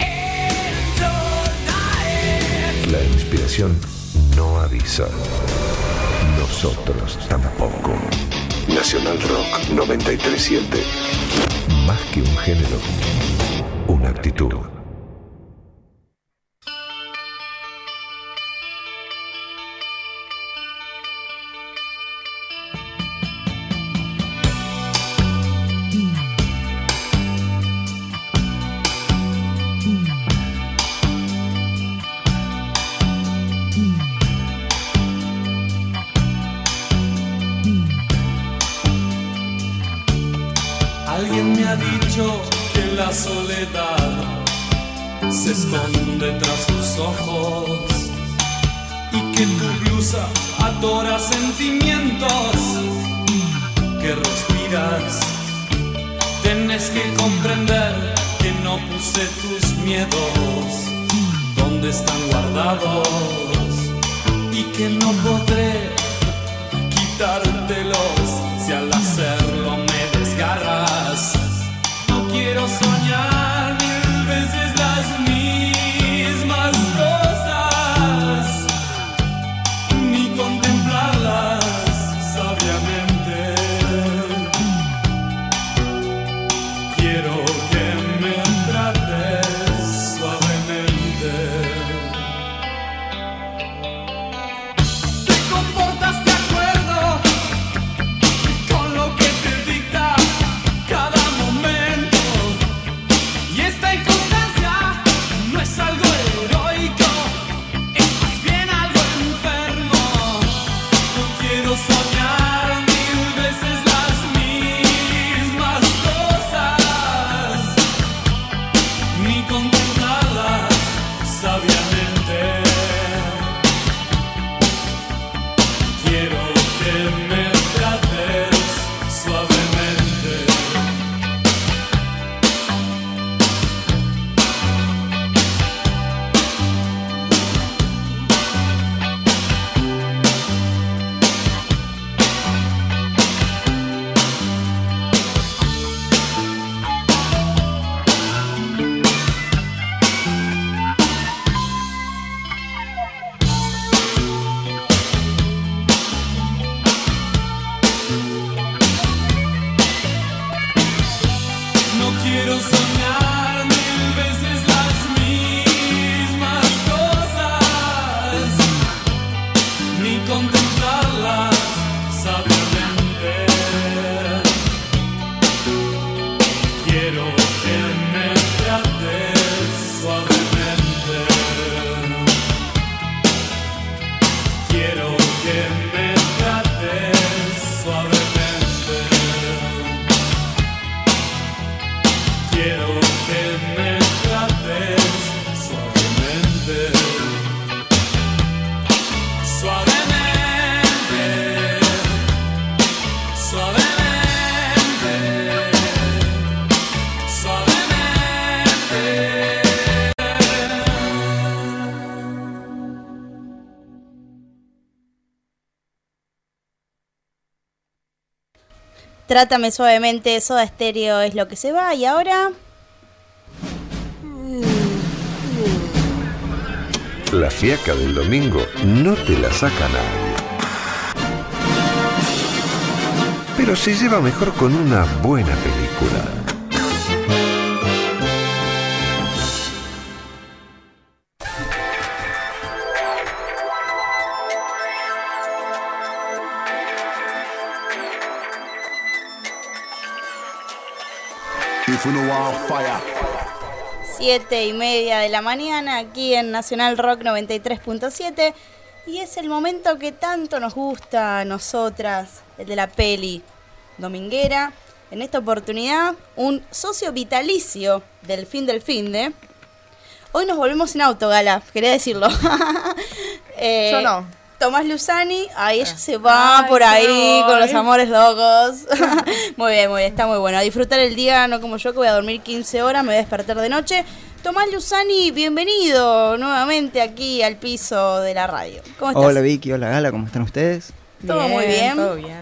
La inspiración no avisa. Nosotros tampoco. Nacional Rock noventa y tres punto siete. Más que un género, una actitud. Alguien me ha dicho que la soledad se esconde tras tus ojos y que tu blusa adora sentimientos que respiras. Tienes que comprender que no puse tus miedos donde están guardados y que no podré quitártelos si al hacerlo me desgarras. No quiero soñar mil veces las mismas cosas, ni contemplarlas sabiamente. Quiero que me trates suavemente. Te comportas de acuerdo con lo que te dicta cada momento, y esta inconstancia no es algo heroico, es más bien algo enfermo. No quiero soñar mil veces las mismas cosas, ni contemplarlas sabiamente. Quiero que me trates suavemente. No quiero soñar mil veces las mismas cosas, ni contemplarlas sabiamente. Quiero que me trates suavemente. Quiero que me trates suavemente. Quiero que me trates suavemente, suavemente, suavemente, suavemente. Trátame suavemente, Soda Stereo es lo que se va. Y ahora, La fiaca del domingo no te la saca nadie. Pero se lleva mejor con una buena película. if you know our fire. Siete y media de la mañana aquí en Nacional Rock noventa y tres punto siete. Y es el momento que tanto nos gusta a nosotras, el de la peli dominguera. En esta oportunidad, un socio vitalicio del fin del fin de. Hoy nos volvemos en auto, Gala, quería decirlo. eh, Yo no. Tomás Luzani, ahí ella se va Ay, por ahí no. con los amores locos. Muy bien, muy bien, está muy bueno. A disfrutar el día, no como yo que voy a dormir quince horas, me voy a despertar de noche. Tomás Luzani, bienvenido nuevamente aquí al piso de la radio. ¿Cómo estás? Hola Vicky, hola Gala, ¿cómo están ustedes? Todo muy bien. Todo bien.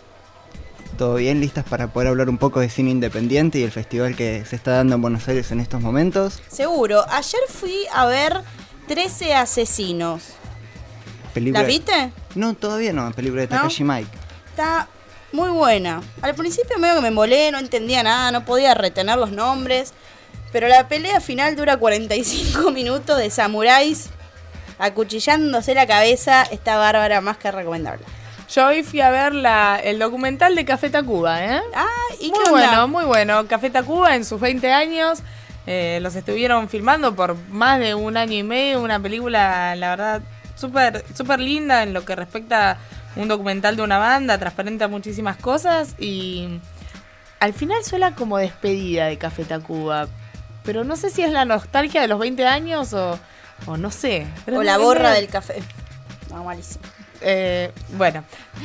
¿Todo bien? ¿Listas para poder hablar un poco de cine independiente y el festival que se está dando en Buenos Aires en estos momentos? Seguro. Ayer fui a ver trece asesinos. Película... ¿La viste? No, todavía no, película de Takashi Miike. Está muy buena. Al principio medio que me embolé, no entendía nada, no podía retener los nombres. Pero la pelea final dura cuarenta y cinco minutos de samuráis acuchillándose la cabeza. Está bárbara, más que recomendable. Yo hoy fui a ver la, el documental de Café Tacuba, ¿eh? Ah, ¿y muy qué onda? bueno, muy bueno. Café Tacuba en sus veinte años. Eh, los estuvieron filmando por más de un año y medio. Una película, la verdad, súper súper linda en lo que respecta a un documental de una banda. Transparenta muchísimas cosas. Y al final suena como despedida de Café Tacuba. Pero no sé si es la nostalgia de los veinte años o, o no sé. Pero O es la muy- borra es del café. No, malísimo. Eh, bueno,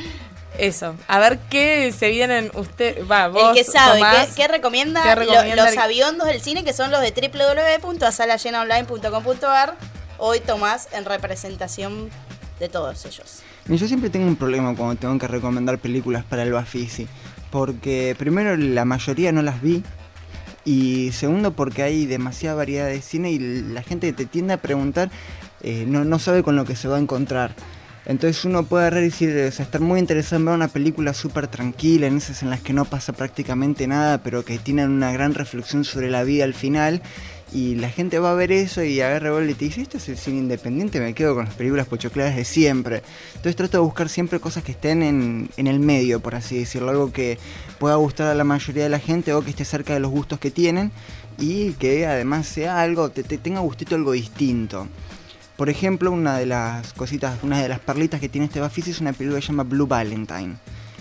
eso. A ver qué se vienen usted, va, vos, El que sabe, Tomás, ¿qué, qué recomienda? ¿qué recomienda Lo- el- los aviondos del cine, que son los de doble u doble u doble u punto asalayenaonline punto com punto a r. Hoy Tomás en representación de todos ellos. Y yo siempre tengo un problema cuando tengo que recomendar películas para el Bafisi, porque primero la mayoría no las vi, y segundo porque hay demasiada variedad de cine y la gente que te tiende a preguntar eh, no, no sabe con lo que se va a encontrar. Entonces uno puede agarrar y decir, o sea, estar muy interesado en ver una película súper tranquila, en esas en las que no pasa prácticamente nada, pero que tienen una gran reflexión sobre la vida al final, y la gente va a ver eso y agarra y vuelve y te dice, esto es el cine independiente, me quedo con las películas pochoclaras de siempre. Entonces trato de buscar siempre cosas que estén en, en el medio, por así decirlo, algo que pueda gustar a la mayoría de la gente o que esté cerca de los gustos que tienen y que además sea algo, te, te tenga gustito algo distinto. Por ejemplo, una de las cositas, una de las perlitas que tiene este Bafisi es una película que se llama Blue Valentine,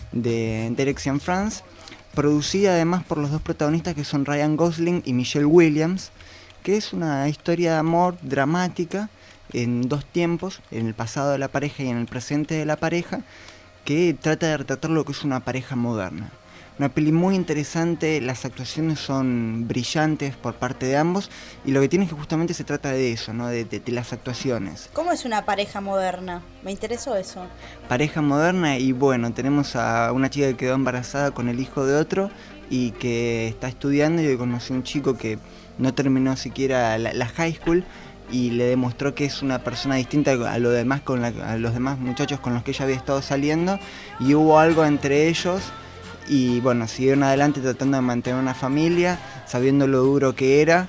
de Direction France, producida además por los dos protagonistas que son Ryan Gosling y Michelle Williams, que es una historia de amor dramática en dos tiempos, en el pasado de la pareja y en el presente de la pareja, que trata de retratar lo que es una pareja moderna. Una peli muy interesante, las actuaciones son brillantes por parte de ambos y lo que tiene es que justamente se trata de eso, ¿no? de, de, de las actuaciones. ¿Cómo es una pareja moderna? Me interesó eso. Pareja moderna y bueno, tenemos a una chica que quedó embarazada con el hijo de otro y que está estudiando y que conoció a un chico que no terminó siquiera la, la high school y le demostró que es una persona distinta a, lo demás con la, a los demás muchachos con los que ella había estado saliendo y hubo algo entre ellos. Y bueno, siguieron adelante tratando de mantener una familia, sabiendo lo duro que era.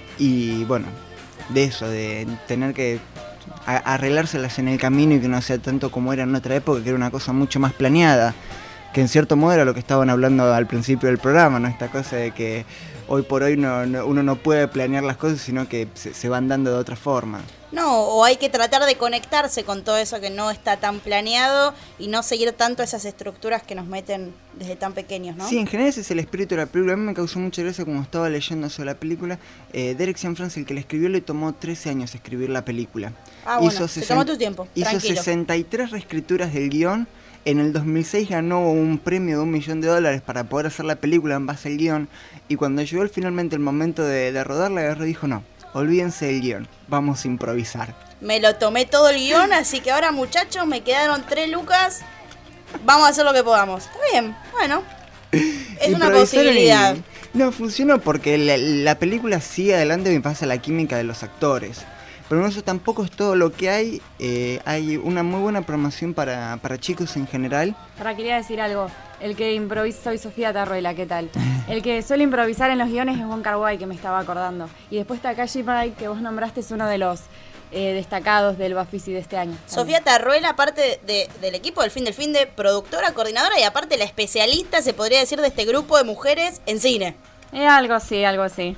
Y bueno, de eso, de tener que a- arreglárselas en el camino y que no sea tanto como era en otra época, que era una cosa mucho más planeada. Que en cierto modo era lo que estaban hablando al principio del programa, ¿no? Esta cosa de que hoy por hoy no, no- uno no puede planear las cosas, sino que se, se van dando de otra forma. No, o hay que tratar de conectarse con todo eso que no está tan planeado y no seguir tanto esas estructuras que nos meten desde tan pequeños, ¿no? Sí, en general ese es el espíritu de la película. A mí me causó mucha gracia cuando estaba leyendo sobre la película. Eh, Derek Cianfrance, el que la escribió, le tomó trece años escribir la película. Ah, bueno, te tomó tu tiempo, Hizo tranquilo. sesenta y tres reescrituras del guión. En el dos mil seis ganó un premio de un millón de dólares para poder hacer la película en base al guión. Y cuando llegó finalmente el momento de, de rodarla, agarró y dijo, no, olvídense del guión, vamos a improvisar. Me lo tomé todo el guión, así que ahora, muchachos, me quedaron tres lucas. Vamos a hacer lo que podamos. Está bien, bueno. Es una Improvisaron posibilidad. y- No, funcionó porque la, la película sigue adelante y me pasa la química de los actores. Pero eso tampoco es todo lo que hay. Eh, hay una muy buena promoción para, para chicos en general. Ahora quería decir algo. El que improvisa, soy Sofía Tarruela, ¿qué tal? El que suele improvisar en los guiones es Wong Kar-wai, que me estaba acordando. Y después Takashi Miike, que vos nombraste, es uno de los eh, destacados del Bafisi de este año. Sofía Tarruela, aparte de, del equipo del Fin del Fin de productora, coordinadora y aparte la especialista, se podría decir, de este grupo de mujeres en cine. Eh, algo así, algo así.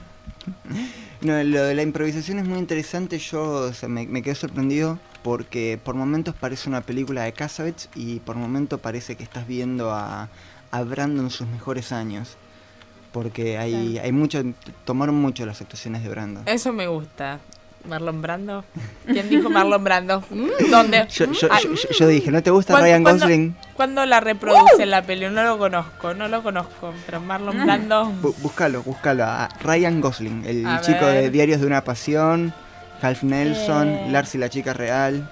No, lo de la improvisación es muy interesante. Yo o sea, me, me quedé sorprendido porque por momentos parece una película de Cassavetes y por momentos parece que estás viendo a, a Brando en sus mejores años. Porque hay, Sí. hay mucho, tomaron mucho las actuaciones de Brando. Eso me gusta. Marlon Brando. ¿Quién dijo Marlon Brando? Mm, ¿Dónde? Yo, yo, Ah, yo, yo dije, ¿no te gusta ¿cuándo- Ryan cuándo- Gosling? ¿Cuándo la reproduce en la peli? No lo conozco, no lo conozco. Pero Marlon Brando. Bu- búscalo, búscalo. A Ryan Gosling, el A chico ver. de Diarios de una Pasión, Half Nelson, Eh. Lars y la chica real.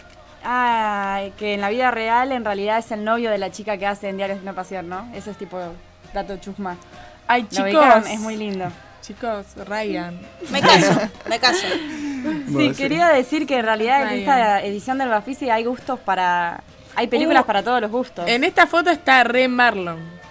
Ah, que en la vida real en realidad es el novio de la chica que hace en Diarios de una Pasión, ¿no? Ese es tipo dato chusma. Ay, ¿Lo chicos. ubican? Es muy lindo. Chicos, Ryan. Me caso, me caso. Sí, quería decir que en realidad en Ryan. esta edición del Bafisi hay gustos para... Hay películas Uh, para todos los gustos. En esta foto está re Marlon.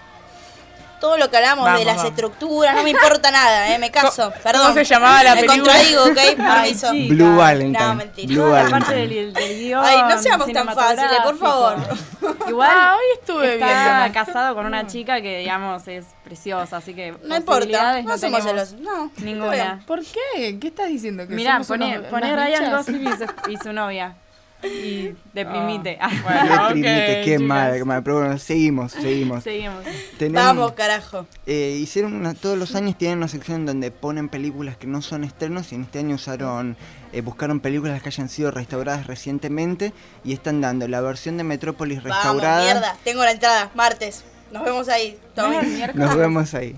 Todo lo que hablamos Vamos, de las vamos. estructuras, no me importa nada, eh, me caso. Perdón. ¿Cómo se llamaba la me película? contradigo, ¿ok? Ay, Permiso. chica. Blue Valentine. No, mentira. Blue Toda la Valentine. parte del, del guión Ay, no seamos tan fáciles, por favor. cinematográfico. Igual Ah, hoy estuve está viendo. casado con una chica que, digamos, es preciosa, así que No importa, posibilidades no somos tenemos celosos. No, ninguna. ¿Por qué? ¿Qué estás diciendo? ¿Que Mirá, somos pone, unos- pone unas Ryan bichas? Gosling y su, y su novia. Y deprimite. Ah, Bueno, Deprimite, ok, qué chicas. mal, qué mal. Pero bueno, seguimos, seguimos. Seguimos. Tenemos- Vamos, carajo. Eh, hicieron una, todos los años tienen una sección donde ponen películas que no son estrenos y en este año usaron eh, buscaron películas que hayan sido restauradas recientemente y están dando la versión de Metrópolis Vamos, restaurada. mierda. Tengo la entrada, martes. Nos vemos ahí. Tommy. Nos vemos ahí.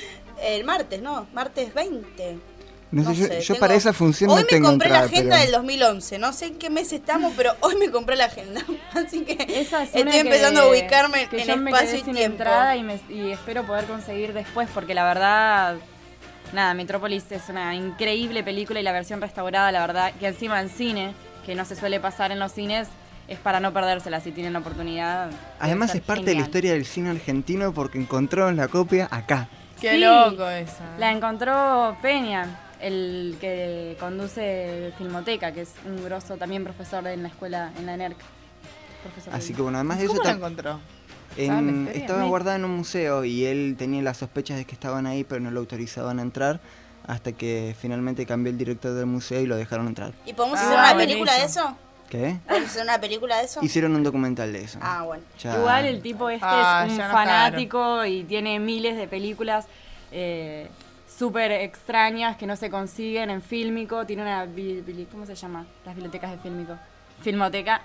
El martes, ¿no? Martes veinte. No, sé, yo, sé, yo tengo- para esa función Hoy no me tengo compré entrada, la agenda pero- del dos mil once. No sé en qué mes estamos, pero hoy me compré la agenda. Así que Esa es estoy una que- empezando a ubicarme que en yo me espacio quedé y sin tiempo. entrada y, me- y espero poder conseguir después porque la verdad, nada, Metrópolis es una increíble película y la versión restaurada, la verdad, que encima en cine, que no se suele pasar en los cines, es para no perdérsela si tienen la oportunidad. debe Además ser es parte de la genial. historia del cine argentino porque encontraron la copia acá. Qué Sí, loco esa. La encontró Peña, el que conduce Filmoteca, que es un grosso también profesor en la escuela, en la ENERC. Profesor Así de- que bueno, además de eso ¿Cómo la tam- encontró? en- ¿Saben la historia? estaba Sí. guardada en un museo y él tenía las sospechas de que estaban ahí pero no lo autorizaban a entrar hasta que finalmente cambió el director del museo y lo dejaron entrar. ¿Y podemos Ah, hacer una buenísimo. película de eso? ¿Qué? ¿Podemos hacer una película de eso? Hicieron un documental de eso. Ah, bueno. Ya- Igual el tipo este Ah, es un ya no fanático y tiene miles de películas eh, súper extrañas que no se consiguen en Fílmico. Tiene una... bi- bi- ¿Cómo se llama? Las bibliotecas de Fílmico. Filmoteca.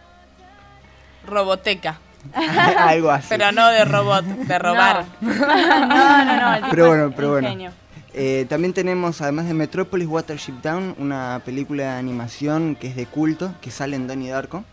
Roboteca. Algo así. Pero no de robot, de robar. No, no, no. no, el tipo Pero bueno, es pero un bueno. genio. Eh, también tenemos, además de Metrópolis, Watership Down, una película de animación que es de culto, que sale en Donnie Darko.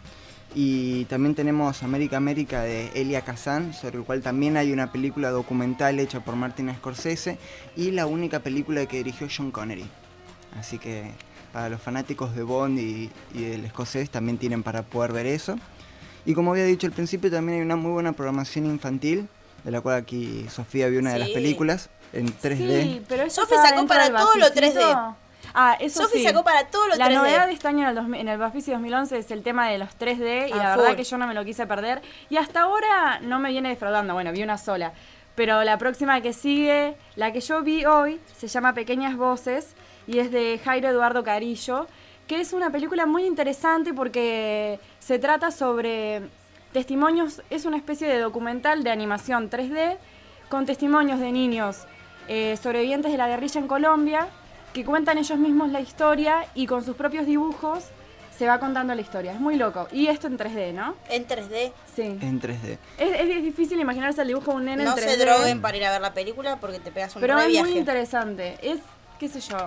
Y también tenemos América América de Elia Kazan, sobre el cual también hay una película documental hecha por Martin Scorsese y la única película que dirigió Sean Connery. Así que para los fanáticos de Bond y, y del escocés también tienen para poder ver eso. Y como había dicho al principio, también hay una muy buena programación infantil, de la cual aquí Sofía vio una de las Sí. películas en tres D. Sí, pero eso Sofi está sacó dentro para del todo lo tres D. Bafisito. Ah, eso Sofi sí. sacó para todo lo La tres D. novedad de este año en el, dos mil en el Bafisi dos mil once es el tema de los tres D y A la verdad full. que yo no me lo quise perder. Y hasta ahora no me viene defraudando. Bueno, vi una sola. Pero la próxima que sigue, la que yo vi hoy, se llama Pequeñas Voces y es de Jairo Eduardo Carillo, que es una película muy interesante porque se trata sobre testimonios, es una especie de documental de animación tres D con testimonios de niños eh, sobrevivientes de la guerrilla en Colombia que cuentan ellos mismos la historia y con sus propios dibujos se va contando la historia. Es muy loco. Y esto en tres D, ¿no? En tres D. Sí. En tres D. Es, es difícil imaginarse el dibujo de un nene No en tres D. se droguen para ir a ver la película porque te pegas un Pero re es viaje. muy interesante. Es, qué sé yo...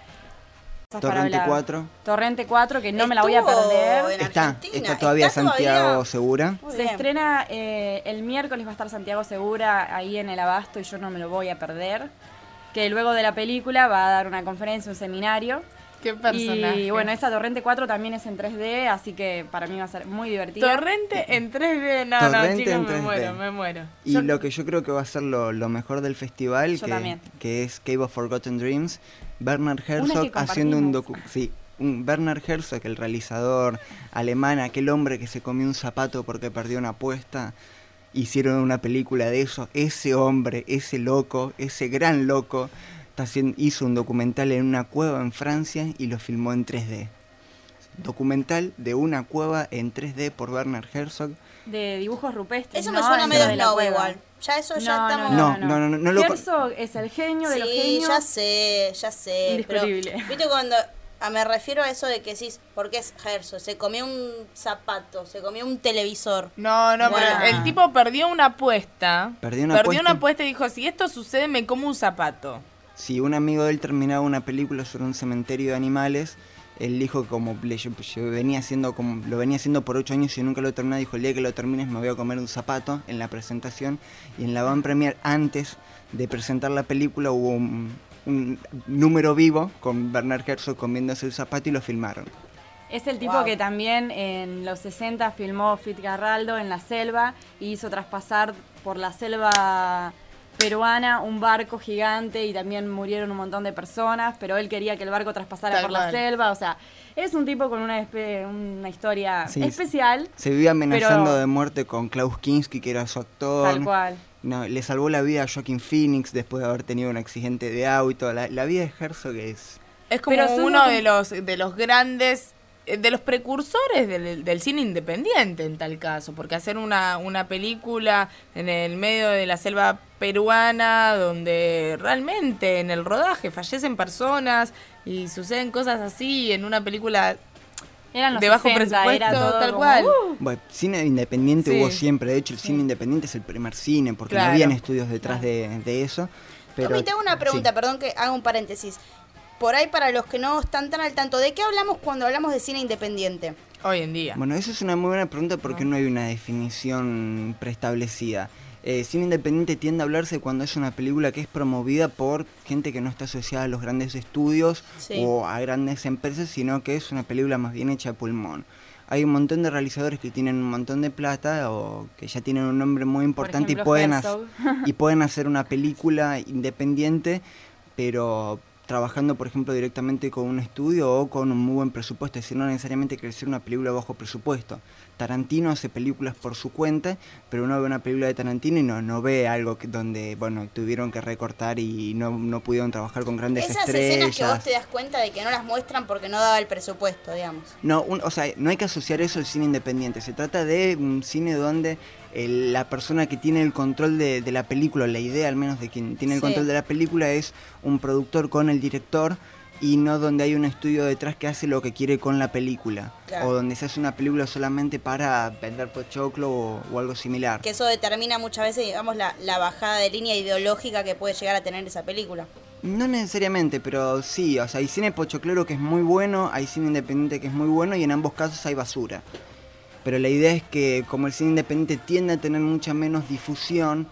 cosas para Torrente hablar. cuatro. Torrente cuatro, que no me la voy a Estuvo perder. en Está, Argentina. está todavía ¿Está todavía? Santiago Segura. Muy Se bien. estrena eh, el miércoles, va a estar Santiago Segura ahí en el Abasto y yo no me lo voy a perder. Que luego de la película va a dar una conferencia, un seminario. Qué personaje. Y bueno, esa Torrente cuatro también es en tres D, así que para mí va a ser muy divertida. Torrente en tres D. No, Torrente no, chicos, en me tres D. muero, me muero. Y Yo- lo que yo creo que va a ser lo, lo mejor del festival, Yo que, también. que es Cave of Forgotten Dreams, Bernard que Herzog haciendo un compartimos. docu... Sí, un Bernard Herzog, el realizador alemán, aquel hombre que se comió un zapato porque perdió una apuesta. hicieron una película de eso. Ese hombre, ese loco, ese gran loco, está haciendo, hizo un documental en una cueva en Francia y lo filmó en tres D. Documental de una cueva en tres D por Werner Herzog. De dibujos rupestres. Eso ¿no? me suena Dentro medio de la snob cueva. igual. Ya eso ya No, estamos... No, no, no, no, no lo- Herzog es el genio de los Sí, genios. ya sé, ya sé. Pero, Indiscutible. viste cuando... a- me refiero a eso de que decís, porque es Herzog, se comió un zapato, se comió un televisor. No, no, Bueno. pero el tipo perdió una apuesta. Perdió una apuesta. una apuesta y dijo, si esto sucede, me como un zapato. Si un amigo de él terminaba una película sobre un cementerio de animales, él dijo como le, yo, yo venía haciendo como lo venía haciendo por ocho años y nunca lo terminaba, dijo el día que lo termines me voy a comer un zapato en la presentación. Y en la van premier, antes de presentar la película, hubo un, un número vivo con Werner Herzog comiéndose el zapato y lo filmaron. Es el tipo Wow. que también en los sesenta filmó Fitzcarraldo en la selva y hizo traspasar por la selva peruana un barco gigante y también murieron un montón de personas, pero él quería que el barco traspasara Tal por la cual. selva, o sea, es un tipo con una, espe- una historia Sí, especial. Se vivía amenazando pero- de muerte con Klaus Kinski, que era su actor. Tal cual. No, le salvó la vida a Joaquin Phoenix después de haber tenido un accidente de auto. La, la vida de Herzog es... Es como Pero son uno como- de los de los grandes, eh, de los precursores del, del cine independiente en tal caso, porque hacer una, una película en el medio de la selva peruana, donde realmente en el rodaje fallecen personas y suceden cosas así, en una película Eran los de bajo sesenta, presupuesto, era todo tal como, cual. uh. Bueno, cine independiente Sí. hubo siempre. De hecho, el cine independiente es el primer cine, porque Claro. no habían estudios detrás de, de eso. Pero, Tommy, te hago una pregunta, sí. perdón que haga un paréntesis. Por ahí, para los que no están tan al tanto, ¿de qué hablamos cuando hablamos de cine independiente? Hoy en día. Bueno, eso es una muy buena pregunta porque no hay una definición preestablecida. Eh, cine independiente tiende a hablarse cuando es una película que es promovida por gente que no está asociada a los grandes estudios Sí. o a grandes empresas, sino que es una película más bien hecha a pulmón. Hay un montón de realizadores que tienen un montón de plata o que ya tienen un nombre muy importante y ejemplo, pueden, hac- Herzog. y pueden hacer una película independiente, pero trabajando, por ejemplo, directamente con un estudio o con un muy buen presupuesto, es decir, no necesariamente quiere ser una película bajo presupuesto. Tarantino hace películas por su cuenta, pero uno ve una película de Tarantino y no, no ve algo que, donde, bueno, tuvieron que recortar y no, no pudieron trabajar con grandes Esas estrellas. escenas que vos te das cuenta de que no las muestran porque no daba el presupuesto, digamos. No, un- o sea, no hay que asociar eso al cine independiente. Se trata de un cine donde el- la persona que tiene el control de, de la película, la idea al menos de quien tiene el Sí. control de la película, es un productor con el director y no donde hay un estudio detrás que hace lo que quiere con la película. Claro. O donde se hace una película solamente para vender pochoclo o, o algo similar. Que eso determina muchas veces, digamos, la, la bajada de línea ideológica que puede llegar a tener esa película. No necesariamente, pero sí, o sea, hay cine pochoclero que es muy bueno, hay cine independiente que es muy bueno y en ambos casos hay basura. Pero la idea es que como el cine independiente tiende a tener mucha menos difusión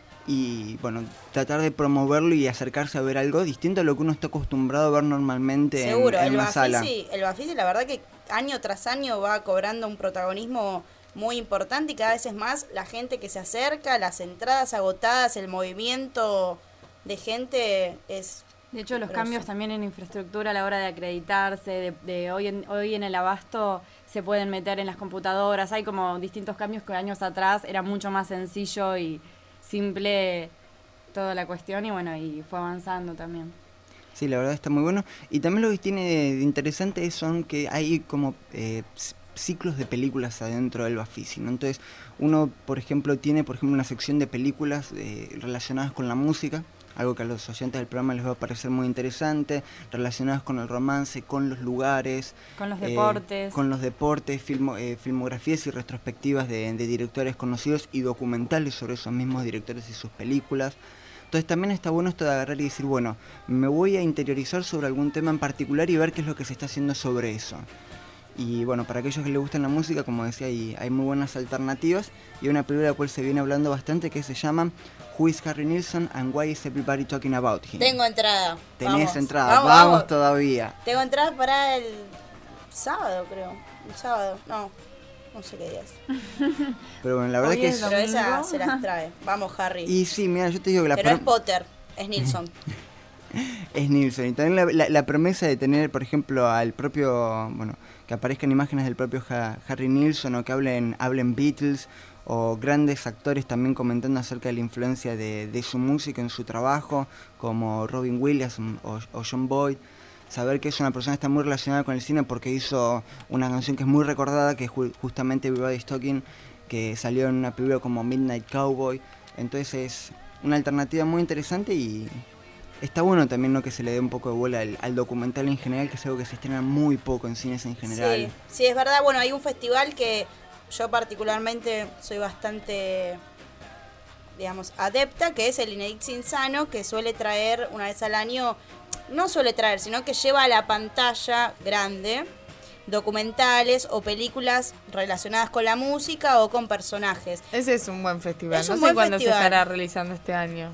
y bueno, tratar de promoverlo y acercarse a ver algo distinto a lo que uno está acostumbrado a ver normalmente en- Seguro, en, el una sala. Bafisi, el Bafisi la verdad que año tras año va cobrando un protagonismo muy importante y cada vez es más la gente que se acerca, las entradas agotadas, el movimiento de gente es... De hecho, los grosso. cambios también en infraestructura a la hora de acreditarse, de, de hoy, en, hoy en el abasto se pueden meter en las computadoras, hay como distintos cambios que años atrás era mucho más sencillo y simple toda la cuestión y bueno, y fue avanzando también. Sí, la verdad está muy bueno. Y también lo que tiene de interesante son que hay como eh, c- ciclos de películas adentro del Bafisi, ¿no? Entonces, uno, por ejemplo, tiene por ejemplo una sección de películas eh, relacionadas con la música, algo que a los oyentes del programa les va a parecer muy interesante, relacionadas con el romance, con los lugares, Con los eh, deportes. con los deportes, filmo- eh, filmografías y retrospectivas de, de directores conocidos y documentales sobre esos mismos directores y sus películas. Entonces también está bueno esto de agarrar y decir, bueno, me voy a interiorizar sobre algún tema en particular y ver qué es lo que se está haciendo sobre eso. Y bueno, para aquellos que les gustan la música, como decía, hay, hay muy buenas alternativas. Y hay una película de la cual se viene hablando bastante que se llama Who is Harry Nilsson and Why is Everybody Talking About Him? Tengo entrada. Tenés Vamos. entrada, Vamos, vamos, vamos. todavía. Tengo entrada para el sábado, creo. El sábado, no, no sé qué día es. Pero bueno, la verdad Hoy que es es... Pero esa se las trae. Vamos, Harry. Y sí, mira, yo te digo que la Pero es pro- Potter, es Nilsson. es Nilsson. Y también la, la, la promesa de tener, por ejemplo, al propio, bueno, que aparezcan imágenes del propio Ha- Harry Nilsson o que hablen, hablen Beatles o grandes actores también comentando acerca de la influencia de, de su música en su trabajo, como Robin Williams o, o John Boyd. Saber que es una persona que está muy relacionada con el cine porque hizo una canción que es muy recordada, que es ju- justamente Everybody's Talking, que salió en una película como Midnight Cowboy. Entonces es una alternativa muy interesante y está bueno también, ¿no?, que se le dé un poco de bola al, al documental en general, que es algo que se estrena muy poco en cines en general. Sí, sí, es verdad. Bueno, hay un festival que yo particularmente soy bastante, digamos, adepta, que es el Inedix Insano, que suele traer una vez al año, no suele traer, sino que lleva a la pantalla grande documentales o películas relacionadas con la música o con personajes. Ese es un buen festival. Es no un sé buen cuándo festival. se estará realizando este año.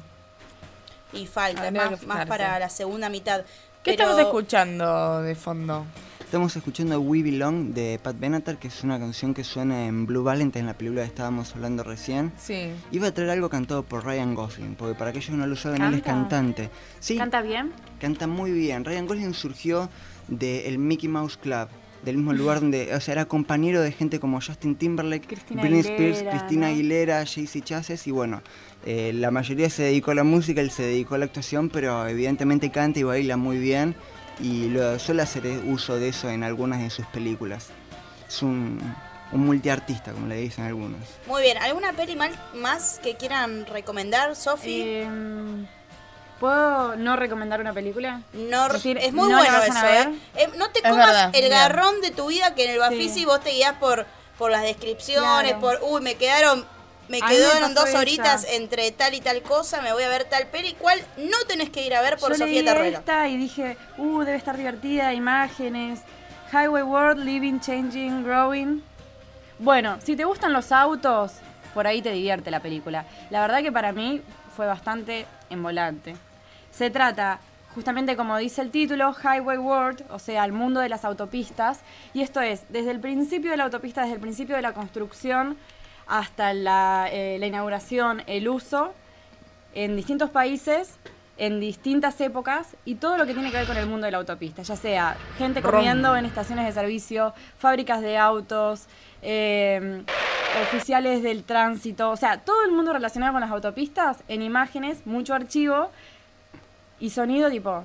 Y falta, Habría que más, más fijarse. para la segunda mitad. ¿Qué Pero- estamos escuchando de fondo? Estamos escuchando We Belong de Pat Benatar, que es una canción que suena en Blue Valentine, la película que estábamos hablando recién. Sí. Iba a traer algo cantado por Ryan Gosling, porque para aquellos que no lo saben, él es ¿Canta? cantante. Sí, ¿Canta bien? canta muy bien. Ryan Gosling surgió del Mickey Mouse Club, del mismo lugar donde, o sea, era compañero de gente como Justin Timberlake, Cristina Britney Aguilera, Spears, Cristina ¿no? Aguilera, Jay-Z Chasez, y bueno, eh, la mayoría se dedicó a la música, él se dedicó a la actuación, pero evidentemente canta y baila muy bien, y lo, suele hacer uso de eso en algunas de sus películas. Es un, un multiartista, como le dicen algunos. Muy bien, ¿alguna peli mal- más que quieran recomendar, Sofi? Em, ¿Puedo no recomendar una película? No, Decir, es muy ¿no la bueno vayan eso, a ver? ¿eh? Eh, No te Es comas verdad, el bien. garrón de tu vida que en el Bafisi Sí. vos te guías por, por las descripciones, Claro. por, uy, me quedaron, me A mí quedaron me pasó dos horitas esa. entre tal y tal cosa, me voy a ver tal peli, ¿cuál no tenés que ir a ver por Yo Sofía leí Tarruela? esta y dije, uh, debe estar divertida, imágenes. Highway World, Living, Changing, Growing. Bueno, si te gustan los autos, por ahí te divierte la película. La verdad que para mí fue bastante envolante. Se trata, justamente como dice el título, Highway World, o sea, el mundo de las autopistas. Y esto es, desde el principio de la autopista, desde el principio de la construcción hasta la, eh, la inauguración, el uso, en distintos países, en distintas épocas, y todo lo que tiene que ver con el mundo de la autopista, ya sea gente Rom. comiendo en estaciones de servicio, fábricas de autos, eh, oficiales del tránsito, o sea, todo el mundo relacionado con las autopistas, en imágenes, mucho archivo y sonido tipo...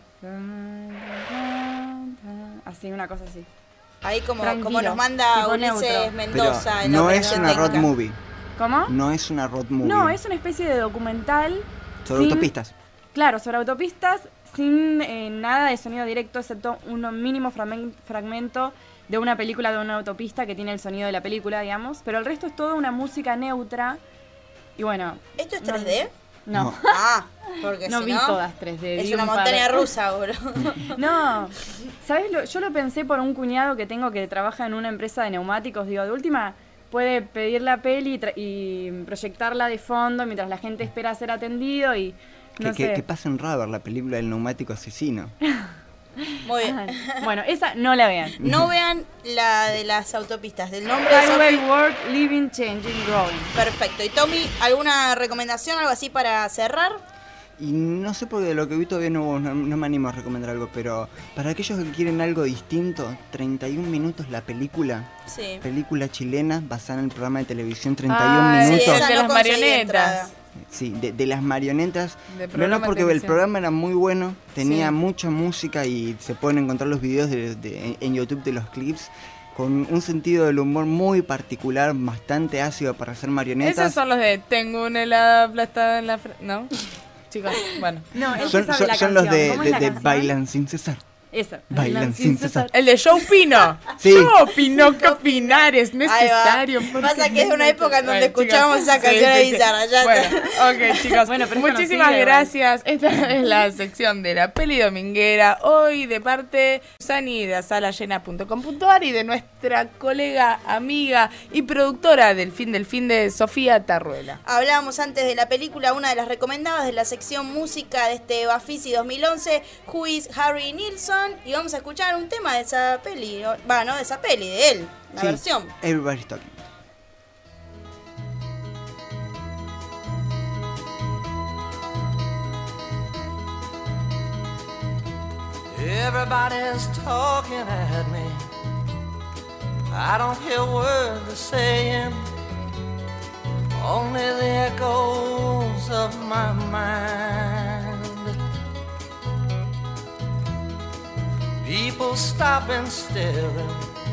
Así, una cosa así. Ahí como, Tranquilo, como nos manda tipo Ulises neutro. Mendoza Pero en la no es operación una road técnica. movie. ¿Cómo? No es una road movie. No, es una especie de documental. Sobre sin- autopistas. Claro, sobre autopistas, sin eh, nada de sonido directo, excepto un mínimo fragmen- fragmento de una película de una autopista que tiene el sonido de la película, digamos. Pero el resto es toda una música neutra. Y bueno. ¿Esto es no- tres D? No. No. Ah, porque No si vi no, todas tres D. es vi una un par. montaña rusa, bro. No, ¿sabes? Lo, yo lo pensé por un cuñado que tengo que trabaja en una empresa de neumáticos. Digo, de última, puede pedir la peli y, tra- y proyectarla de fondo mientras la gente espera a ser atendido y Que, no que, sé. que pasa en Rubber, la película del neumático asesino. Muy bien. Bueno, esa no la vean. No vean la de las autopistas, del nombre de Highway Sofi. World, Living, Changing, Growing. Perfecto. Y Tommy, ¿alguna recomendación, algo así para cerrar? Y no sé porque de lo que vi todavía no, no, no me animo a recomendar algo, pero para aquellos que quieren algo distinto, treinta y un minutos la película. Sí. Película chilena basada en el programa de televisión treinta y un Ah, sí, minutos. el de no las conseguí marionetas. entrada. Sí, de, de las marionetas. De Pero programa no de porque el televisión. programa era muy bueno, tenía Sí. mucha música y se pueden encontrar los videos de, de- en- en YouTube de los clips con un sentido del humor muy particular, bastante ácido para hacer marionetas. Esos son los de tengo un helado aplastado en la frente. ¿No? Chicos, bueno. No, ese Son, sabe son- la son los de, canción. ¿Cómo es de- la de canción? Bailan sin cesar. Esa. Bailan sin cesar. El de Joe Pino. Sí. Yo opino que opinar es Ahí va. necesario. porque- Pasa que es una época en donde Bueno, escuchábamos chicos, esa canción sí, de sí, sí. Bizarra. Ya Bueno, está. ok, chicos. Bueno, pero es muchísimas conocida, gracias. Esta es la sección de la peli dominguera. Hoy de parte de Sani de asalallena punto com punto ar y de nuestra colega, amiga y productora del fin del fin de Sofía Tarruela. Hablábamos antes de la película, una de las recomendadas de la sección música de este Bafisi dos mil once, Who is Harry Nilsson, y vamos a escuchar un tema de esa peli, ¿no? Va, no de esa peli, de él, la Sí, versión. Everybody's Talking. Everybody's talking at me. I don't hear words they're saying. only the echoes of my mind. People stop and staring,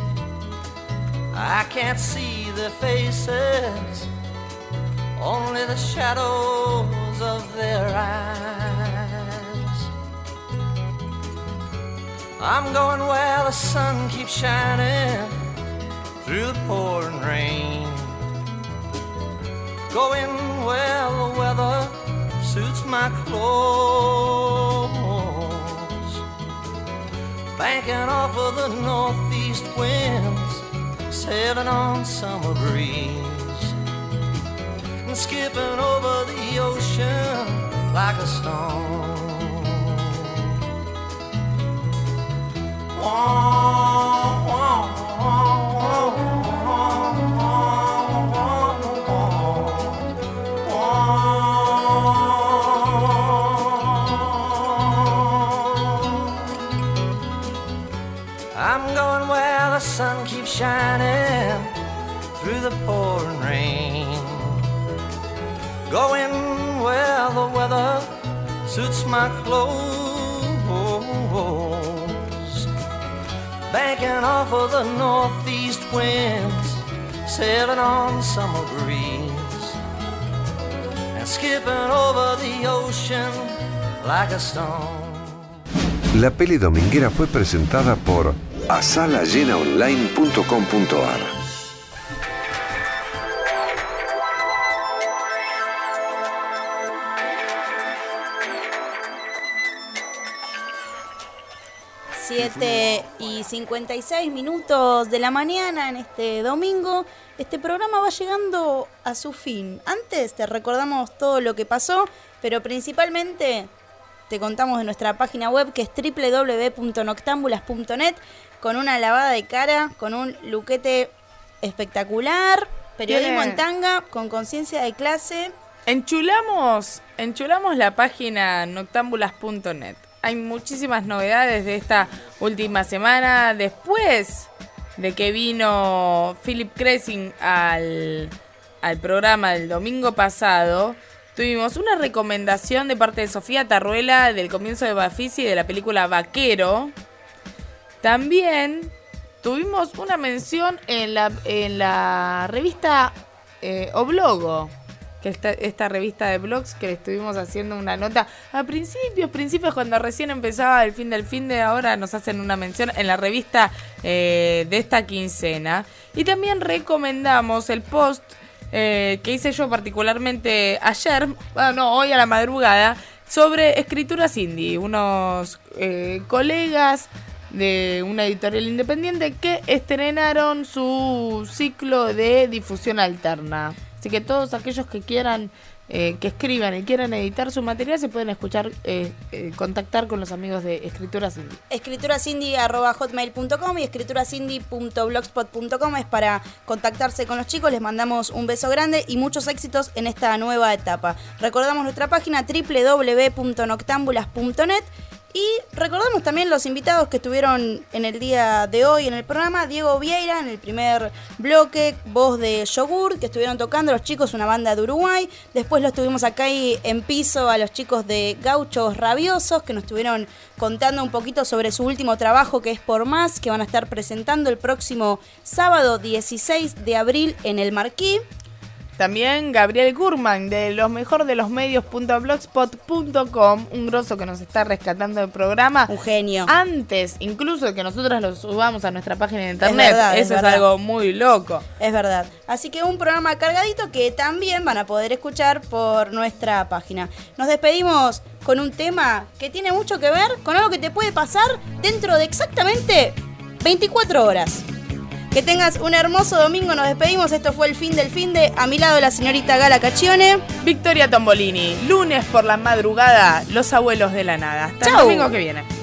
I can't see their faces, only the shadows of their eyes. I'm going where the sun keeps shining through the pouring rain, going where the weather suits my clothes, banking off of the northeast winds, sailing on summer breeze, and skipping over the ocean like a stone. Wah, wah, wah, wah, I'm going where the sun keeps shining through the pouring rain, going where the weather suits my clothes, banking off of the northeast winds, sailing on summer breeze, and skipping over the ocean like a stone. La peli dominguera fue presentada por asala llena online punto com punto ar. siete y cincuenta y seis minutos de la mañana en este domingo. Este programa va llegando a su fin. Antes te recordamos todo lo que pasó, pero principalmente te contamos de nuestra página web, que es doble u doble u doble u punto noctambulas punto net, con una lavada de cara, con un luquete espectacular, periodismo Tiene- en tanga, con conciencia de clase. Enchulamos, enchulamos la página noctambulas punto net. Hay muchísimas novedades de esta última semana. Después de que vino Philip Cressing al, al programa del domingo pasado, tuvimos una recomendación de parte de Sofía Tarruela del comienzo de Bafisi de la película Vaquero. También tuvimos una mención en la, en la revista eh, Oblogo, que esta, esta revista de blogs que le estuvimos haciendo una nota a principios, principios cuando recién empezaba el fin del fin de ahora, nos hacen una mención en la revista eh, de esta quincena. Y también recomendamos el post eh, que hice yo particularmente ayer, bueno, no, hoy a la madrugada, sobre escrituras indie, unos eh, colegas de una editorial independiente que estrenaron su ciclo de difusión alterna. Así que todos aquellos que quieran, eh, que escriban y quieran editar su material, se pueden escuchar, eh, eh, contactar con los amigos de Escrituras Indie. escriturasindie arroba hotmail punto com y escriturasindie punto blogspot punto com es para contactarse con los chicos. Les mandamos un beso grande y muchos éxitos en esta nueva etapa. Recordamos nuestra página doble u doble u doble u punto noctambulas punto net. Y recordamos también los invitados que estuvieron en el día de hoy en el programa. Diego Vieira en el primer bloque, voz de Yogur, que estuvieron tocando los chicos, una banda de Uruguay. Después los tuvimos acá ahí en piso a los chicos de Gauchos Rabiosos, que nos estuvieron contando un poquito sobre su último trabajo, que es Por Más, que van a estar presentando el próximo sábado dieciséis de abril en el Marquí. También Gabriel Gurman de los mejor de los medios punto blogspot punto com, un grosso que nos está rescatando el programa. Un genio. Antes, incluso de que nosotros lo subamos a nuestra página de internet. Es verdad, es Eso es, verdad. algo muy loco. Es verdad. Así que un programa cargadito que también van a poder escuchar por nuestra página. Nos despedimos con un tema que tiene mucho que ver con algo que te puede pasar dentro de exactamente veinticuatro horas. Que tengas un hermoso domingo, nos despedimos. Esto fue el fin del fin de. A mi lado la señorita Gala Caccione. Victoria Tombolini, lunes por la madrugada, Los Abuelos de la Nada. Hasta Chau. el domingo que viene.